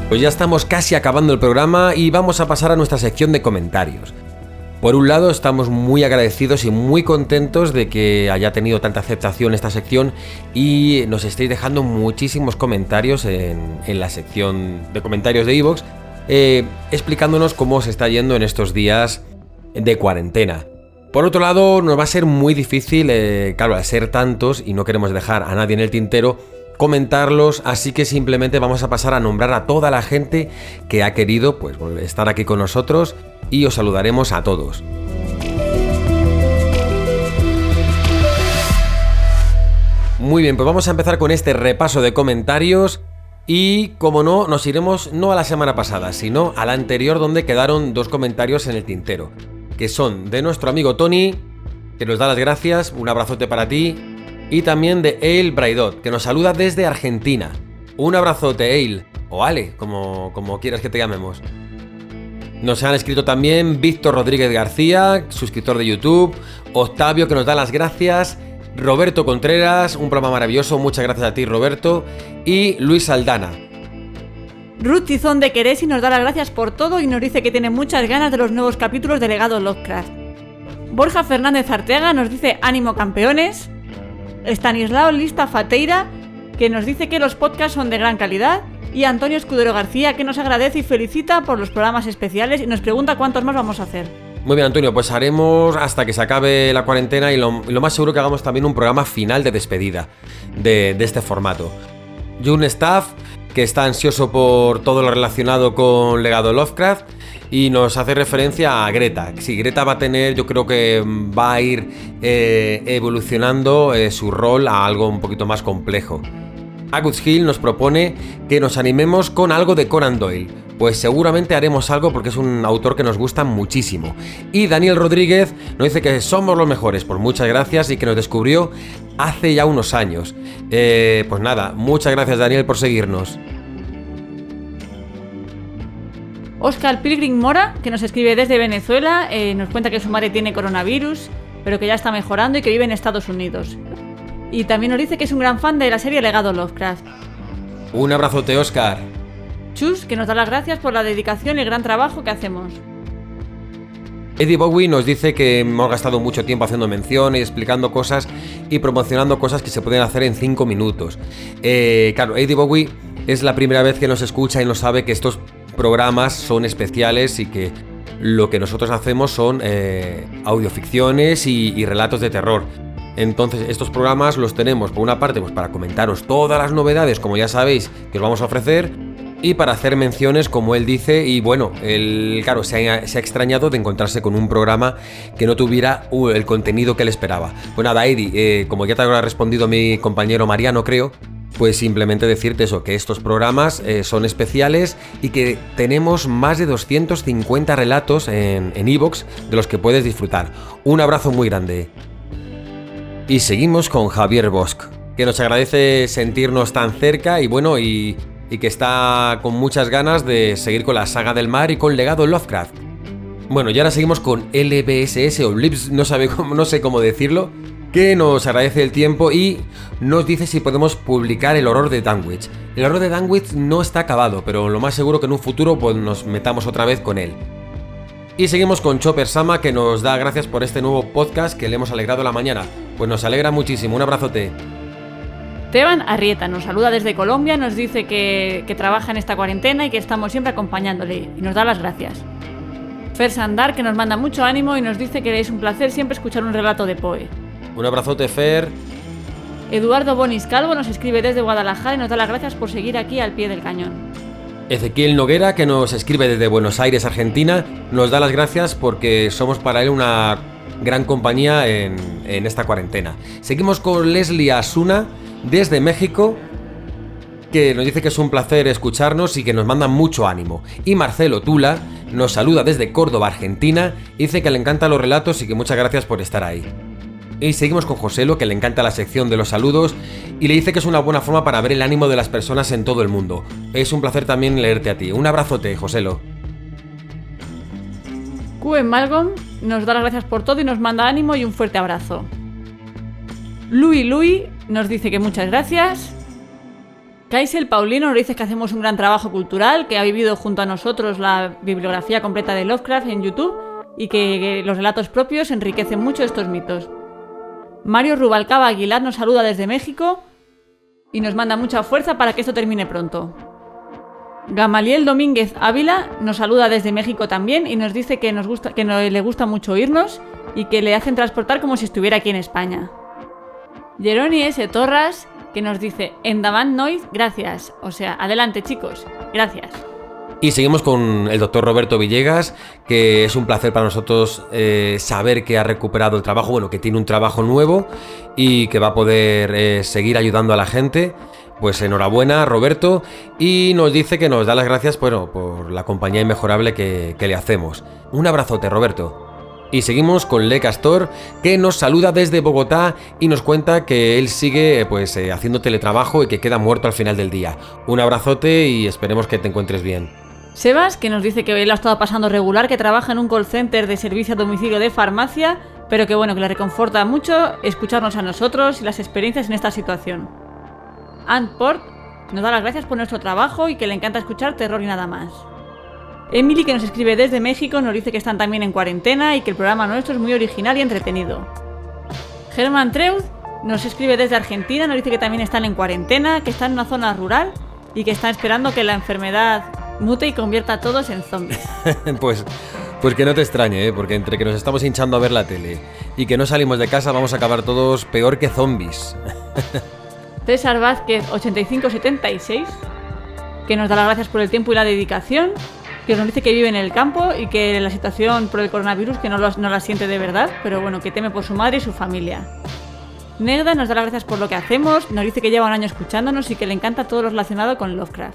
Pues ya estamos casi acabando el programa y vamos a pasar a nuestra sección de comentarios. Por un lado, estamos muy agradecidos y muy contentos de que haya tenido tanta aceptación esta sección y nos estéis dejando muchísimos comentarios en la sección de comentarios de iVoox, explicándonos cómo se está yendo en estos días de cuarentena. Por otro lado, nos va a ser muy difícil, claro, al ser tantos y no queremos dejar a nadie en el tintero, comentarlos, así que simplemente vamos a pasar a nombrar a toda la gente que ha querido pues estar aquí con nosotros y os saludaremos a todos. Muy bien, pues vamos a empezar con este repaso de comentarios y, como no, nos iremos no a la semana pasada, sino a la anterior, donde quedaron 2 comentarios en el tintero, que son de nuestro amigo Tony, que nos da las gracias, un abrazote para ti, y también de Ale Braidot, que nos saluda desde Argentina. Un abrazote, Ale, o Ale, como quieras que te llamemos. Nos han escrito también Víctor Rodríguez García, suscriptor de YouTube, Octavio, que nos da las gracias, Roberto Contreras, un programa maravilloso, muchas gracias a ti, Roberto, y Luis Aldana. Ruth Tizón de Querés y nos da las gracias por todo y nos dice que tiene muchas ganas de los nuevos capítulos de Legado Lovecraft. Borja Fernández Arteaga nos dice ánimo campeones. Estanislao Lista Fateira, que nos dice que los podcasts son de gran calidad, y Antonio Escudero García, que nos agradece y felicita por los programas especiales y nos pregunta cuántos más vamos a hacer. Muy bien, Antonio, pues haremos hasta que se acabe la cuarentena y lo más seguro que hagamos también un programa final de despedida de este formato. Jun Staff, que está ansioso por todo lo relacionado con Legado Lovecraft, y nos hace referencia a Greta. Sí, Greta va a tener, yo creo que va a ir evolucionando su rol a algo un poquito más complejo. Agus Hill nos propone que nos animemos con algo de Conan Doyle. Pues seguramente haremos algo porque es un autor que nos gusta muchísimo. Y Daniel Rodríguez nos dice que somos los mejores, pues muchas gracias, y que nos descubrió hace ya unos años. Pues nada, muchas gracias, Daniel, por seguirnos. Óscar Pilgrim Mora, que nos escribe desde Venezuela, nos cuenta que su madre tiene coronavirus, pero que ya está mejorando y que vive en Estados Unidos. Y también nos dice que es un gran fan de la serie Legado Lovecraft. Un abrazote, Óscar. Chus, que nos da las gracias por la dedicación y el gran trabajo que hacemos. Eddie Bowie nos dice que hemos gastado mucho tiempo haciendo menciones, explicando cosas y promocionando cosas que se pueden hacer en 5 minutos. Claro, Eddie Bowie es la primera vez que nos escucha y nos sabe que estos programas son especiales y que lo que nosotros hacemos son audioficciones y relatos de terror. Entonces estos programas los tenemos por una parte pues para comentaros todas las novedades, como ya sabéis, que os vamos a ofrecer, y para hacer menciones, como él dice, y bueno, él, claro, se ha extrañado de encontrarse con un programa que no tuviera el contenido que él esperaba. Pues nada, Eddie, como ya te habrá respondido mi compañero Mariano, creo, pues simplemente decirte eso, que estos programas son especiales y que tenemos más de 250 relatos en iVoox de los que puedes disfrutar. Un abrazo muy grande. Y seguimos con Javier Bosch, que nos agradece sentirnos tan cerca y bueno, y que está con muchas ganas de seguir con la saga del mar y con Legado Lovecraft. Bueno, y ahora seguimos con LBSS o Lips, no sé cómo decirlo, que nos agradece el tiempo y nos dice si podemos publicar El horror de Danwich. El horror de Danwich no está acabado, pero lo más seguro que en un futuro pues nos metamos otra vez con él. Y seguimos con Chopper Sama, que nos da gracias por este nuevo podcast que le hemos alegrado la mañana. Pues nos alegra muchísimo, un abrazote. Teban Arrieta nos saluda desde Colombia, nos dice que trabaja en esta cuarentena y que estamos siempre acompañándole, y nos da las gracias. Fer Sandar, que nos manda mucho ánimo y nos dice que es un placer siempre escuchar un relato de Poe. Un abrazote, Fer. Eduardo Bonis Calvo nos escribe desde Guadalajara y nos da las gracias por seguir aquí al pie del cañón. Ezequiel Noguera, que nos escribe desde Buenos Aires, Argentina, nos da las gracias porque somos para él una gran compañía en esta cuarentena. Seguimos con Leslie Asuna desde México, que nos dice que es un placer escucharnos y que nos manda mucho ánimo. Y Marcelo Tula nos saluda desde Córdoba, Argentina, y dice que le encantan los relatos y que muchas gracias por estar ahí. Y seguimos con Joselo, que le encanta la sección de los saludos y le dice que es una buena forma para ver el ánimo de las personas en todo el mundo. Es un placer también leerte a ti. Un abrazote, Joselo. Q Malcolm nos da las gracias por todo y nos manda ánimo y un fuerte abrazo. Louis nos dice que muchas gracias. Kaisel Paulino nos dice que hacemos un gran trabajo cultural, que ha vivido junto a nosotros la bibliografía completa de Lovecraft en YouTube y que los relatos propios enriquecen mucho estos mitos. Mario Rubalcaba Aguilar nos saluda desde México y nos manda mucha fuerza para que esto termine pronto. Gamaliel Domínguez Ávila nos saluda desde México también y nos dice que le gusta mucho oírnos y que le hacen transportar como si estuviera aquí en España. Jeroni S. Torras, que nos dice, Endavant Noise, gracias. O sea, adelante chicos, gracias. Y seguimos con el doctor Roberto Villegas, que es un placer para nosotros saber que ha recuperado el trabajo, bueno, que tiene un trabajo nuevo y que va a poder seguir ayudando a la gente. Pues enhorabuena, Roberto, y nos dice que nos da las gracias, bueno, por la compañía inmejorable que le hacemos. Un abrazote, Roberto. Y seguimos con Le Castor, que nos saluda desde Bogotá y nos cuenta que él sigue haciendo teletrabajo y que queda muerto al final del día. Un abrazote y esperemos que te encuentres bien. Sebas, que nos dice que él ha estado pasando regular, que trabaja en un call center de servicio a domicilio de farmacia, pero que bueno, que le reconforta mucho escucharnos a nosotros y las experiencias en esta situación. Ant Port nos da las gracias por nuestro trabajo y que le encanta escuchar Terror y nada más. Emily, que nos escribe desde México, nos dice que están también en cuarentena y que el programa nuestro es muy original y entretenido. Germán Treud nos escribe desde Argentina, nos dice que también están en cuarentena, que están en una zona rural y que están esperando que la enfermedad mute y convierta a todos en zombies. Pues que no te extrañe, porque entre que nos estamos hinchando a ver la tele y que no salimos de casa vamos a acabar todos peor que zombies. César Vázquez 8576, que nos da las gracias por el tiempo y la dedicación, que nos dice que vive en el campo y que la situación por el coronavirus que no la siente de verdad, pero bueno, que teme por su madre y su familia. Negda nos da las gracias por lo que hacemos, nos dice que lleva un año escuchándonos y que le encanta todo lo relacionado con Lovecraft.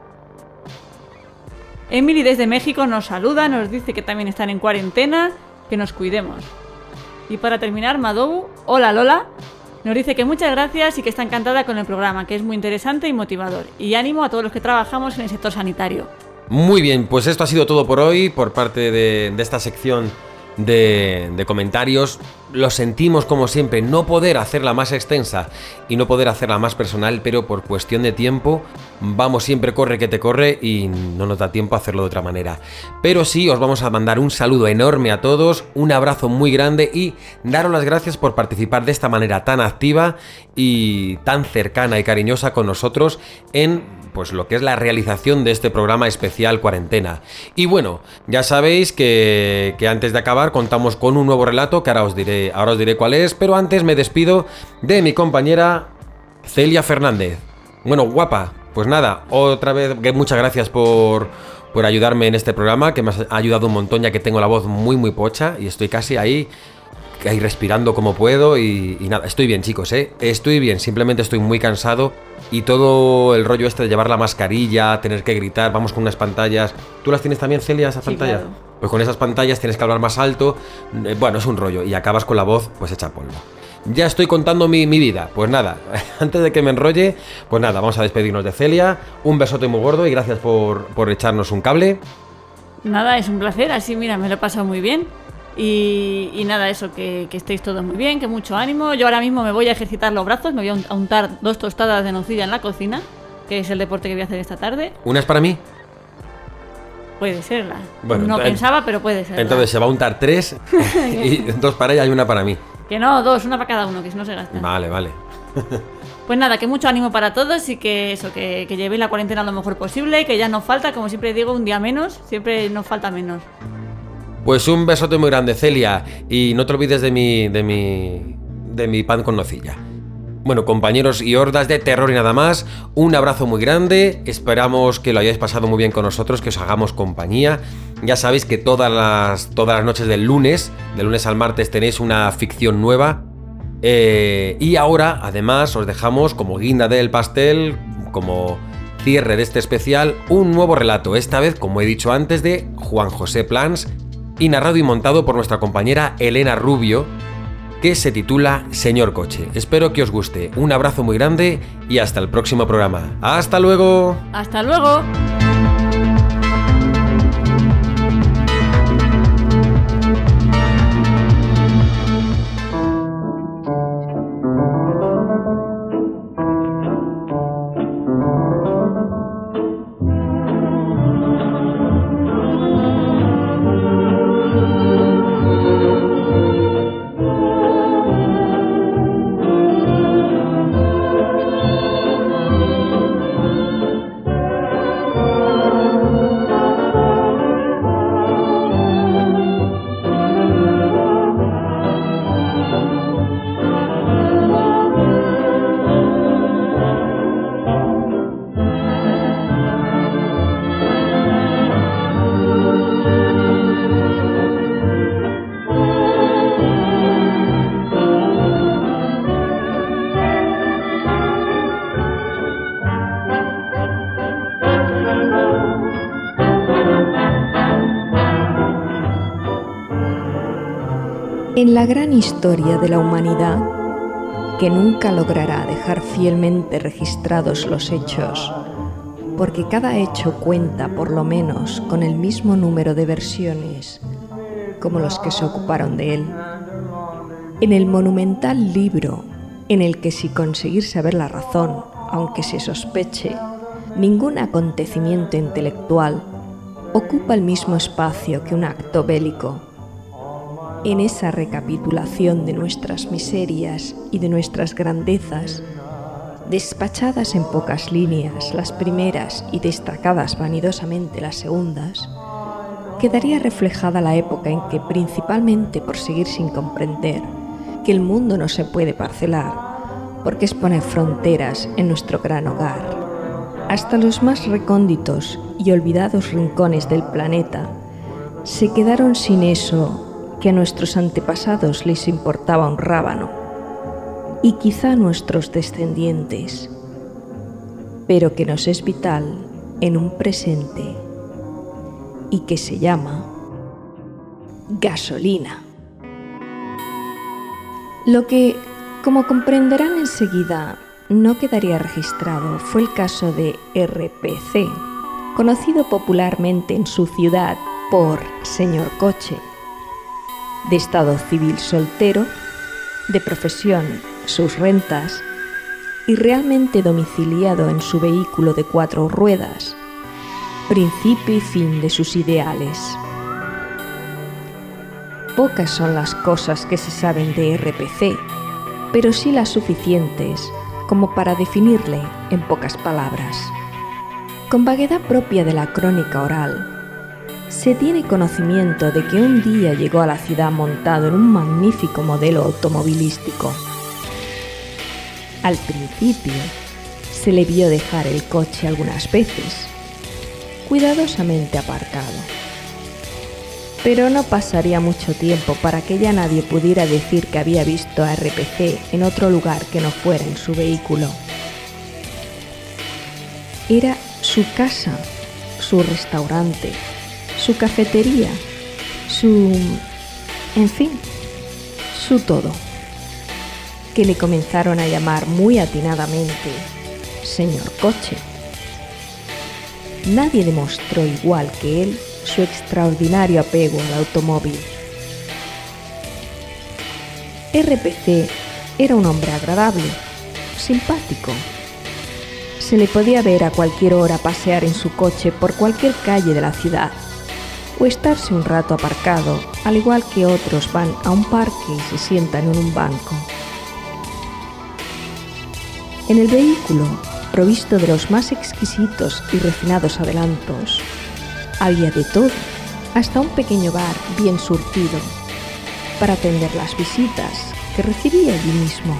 Emily desde México nos saluda, nos dice que también están en cuarentena, que nos cuidemos. Y para terminar, Madou, hola Lola, nos dice que muchas gracias y que está encantada con el programa, que es muy interesante y motivador. Y ánimo a todos los que trabajamos en el sector sanitario. Muy bien, pues esto ha sido todo por hoy por parte de esta sección de comentarios. Lo sentimos como siempre no poder hacerla más extensa y no poder hacerla más personal, pero por cuestión de tiempo vamos siempre corre que te corre y no nos da tiempo a hacerlo de otra manera. Pero sí, os vamos a mandar un saludo enorme a todos, un abrazo muy grande y daros las gracias por participar de esta manera tan activa y tan cercana y cariñosa con nosotros en pues lo que es la realización de este programa especial Cuarentena. Y bueno, ya sabéis que antes de acabar contamos con un nuevo relato que ahora os diré cuál es, pero antes me despido de mi compañera Celia Fernández. Bueno, guapa, pues nada, otra vez muchas gracias por ayudarme en este programa, que me has ayudado un montón ya que tengo la voz muy muy pocha y estoy casi ahí respirando como puedo y nada, estoy bien chicos, estoy bien, simplemente estoy muy cansado y todo el rollo este de llevar la mascarilla, tener que gritar, vamos con unas pantallas. ¿Tú las tienes también, Celia, esas pantallas? Claro. Pues con esas pantallas tienes que hablar más alto, bueno, es un rollo y acabas con la voz pues hecha polvo. Ya estoy contando mi vida, pues nada, antes de que me enrolle, pues nada, vamos a despedirnos de Celia, un besote muy gordo y gracias por echarnos un cable. Nada, es un placer, así mira, me lo he pasado muy bien. Y nada, eso, que estéis todos muy bien, que mucho ánimo. Yo ahora mismo me voy a ejercitar los brazos, me voy a untar 2 tostadas de nocilla en la cocina, que es el deporte que voy a hacer esta tarde. ¿Una es para mí? Puede serla. Bueno, no pensaba, pero puede serla. Entonces se va a untar 3 y 2 para ella y 1 para mí. Que no, 2, 1 para cada uno, que si no se gasta. Vale. Pues nada, que mucho ánimo para todos y que eso, que llevéis la cuarentena lo mejor posible, que ya nos falta, como siempre digo, un día menos, siempre nos falta menos. Pues un besote muy grande, Celia, y no te olvides de mi pan con nocilla. Bueno, compañeros y hordas de terror y nada más, un abrazo muy grande, esperamos que lo hayáis pasado muy bien con nosotros, que os hagamos compañía. Ya sabéis que todas las noches del lunes al martes tenéis una ficción nueva. Y ahora, además, os dejamos como guinda del pastel, como cierre de este especial, un nuevo relato, esta vez, como he dicho antes, de Juan José Plans, y narrado y montado por nuestra compañera Elena Rubio, que se titula Señor Coche. Espero que os guste. Un abrazo muy grande y hasta el próximo programa. ¡Hasta luego! ¡Hasta luego! En la gran historia de la humanidad, que nunca logrará dejar fielmente registrados los hechos, porque cada hecho cuenta por lo menos con el mismo número de versiones como los que se ocuparon de él. En el monumental libro en el que, sin conseguir saber la razón, aunque se sospeche, ningún acontecimiento intelectual ocupa el mismo espacio que un acto bélico, en esa recapitulación de nuestras miserias y de nuestras grandezas, despachadas en pocas líneas las primeras y destacadas vanidosamente las segundas, quedaría reflejada la época en que, principalmente por seguir sin comprender que el mundo no se puede parcelar, porque expone fronteras en nuestro gran hogar, hasta los más recónditos y olvidados rincones del planeta, se quedaron sin eso que a nuestros antepasados les importaba un rábano, y quizá a nuestros descendientes, pero que nos es vital en un presente y que se llama gasolina. Lo que, como comprenderán enseguida, no quedaría registrado fue el caso de RPC, conocido popularmente en su ciudad por Señor Coche, de estado civil soltero, de profesión sus rentas y realmente domiciliado en su vehículo de 4 ruedas, principio y fin de sus ideales. Pocas son las cosas que se saben de RPC, pero sí las suficientes como para definirle en pocas palabras. Con vaguedad propia de la crónica oral, se tiene conocimiento de que un día llegó a la ciudad montado en un magnífico modelo automovilístico. Al principio, se le vio dejar el coche algunas veces, cuidadosamente aparcado. Pero no pasaría mucho tiempo para que ya nadie pudiera decir que había visto a RPC en otro lugar que no fuera en su vehículo. Era su casa, su restaurante, su cafetería, en fin, su todo, que le comenzaron a llamar muy atinadamente Señor Coche. Nadie demostró igual que él su extraordinario apego al automóvil. RPC era un hombre agradable, simpático. Se le podía ver a cualquier hora pasear en su coche por cualquier calle de la ciudad, o estarse un rato aparcado, al igual que otros van a un parque y se sientan en un banco. En el vehículo, provisto de los más exquisitos y refinados adelantos, había de todo, hasta un pequeño bar bien surtido, para atender las visitas que recibía allí mismo.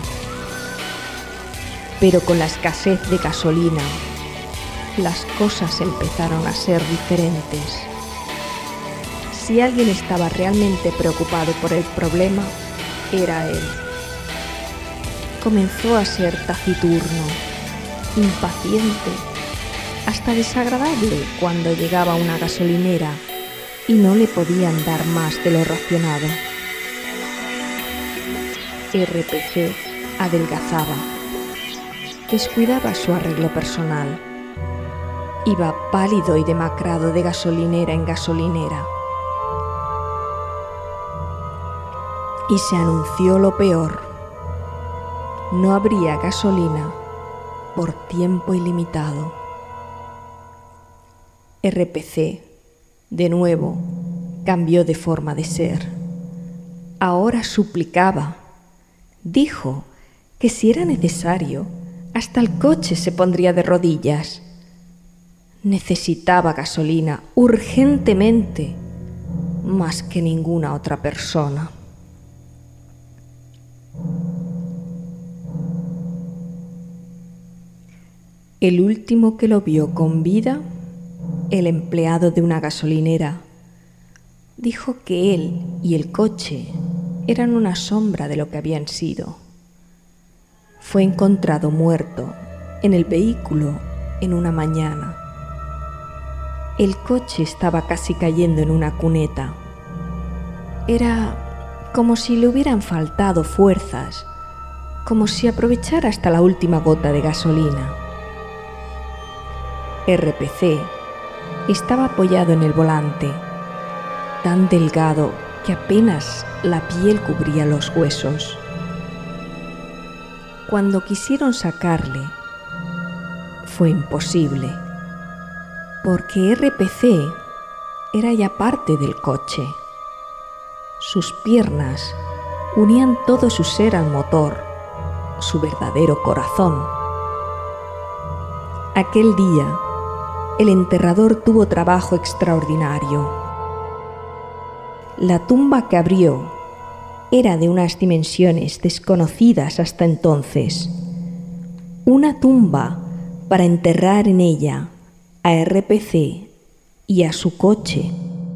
Pero con la escasez de gasolina, las cosas empezaron a ser diferentes. Si alguien estaba realmente preocupado por el problema, era él. Comenzó a ser taciturno, impaciente, hasta desagradable cuando llegaba a una gasolinera y no le podían dar más de lo racionado. RPC adelgazaba, descuidaba su arreglo personal, iba pálido y demacrado de gasolinera en gasolinera. Y se anunció lo peor: no habría gasolina por tiempo ilimitado. RPC, de nuevo, cambió de forma de ser. Ahora suplicaba. Dijo que si era necesario, hasta el coche se pondría de rodillas. Necesitaba gasolina urgentemente, más que ninguna otra persona. El último que lo vio con vida, el empleado de una gasolinera, dijo que él y el coche eran una sombra de lo que habían sido. Fue encontrado muerto en el vehículo en una mañana. El coche estaba casi cayendo en una cuneta. Era como si le hubieran faltado fuerzas, como si aprovechara hasta la última gota de gasolina. RPC estaba apoyado en el volante, tan delgado que apenas la piel cubría los huesos. Cuando quisieron sacarle, fue imposible, porque RPC era ya parte del coche. Sus piernas unían todo su ser al motor, su verdadero corazón. Aquel día, el enterrador tuvo trabajo extraordinario. La tumba que abrió era de unas dimensiones desconocidas hasta entonces. Una tumba para enterrar en ella a RPC y a su coche.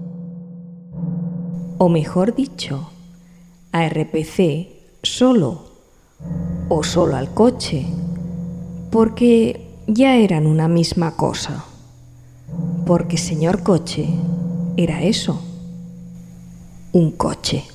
O mejor dicho, a RPC solo, o solo al coche, porque ya eran una misma cosa. Porque señor Coche era eso, un coche.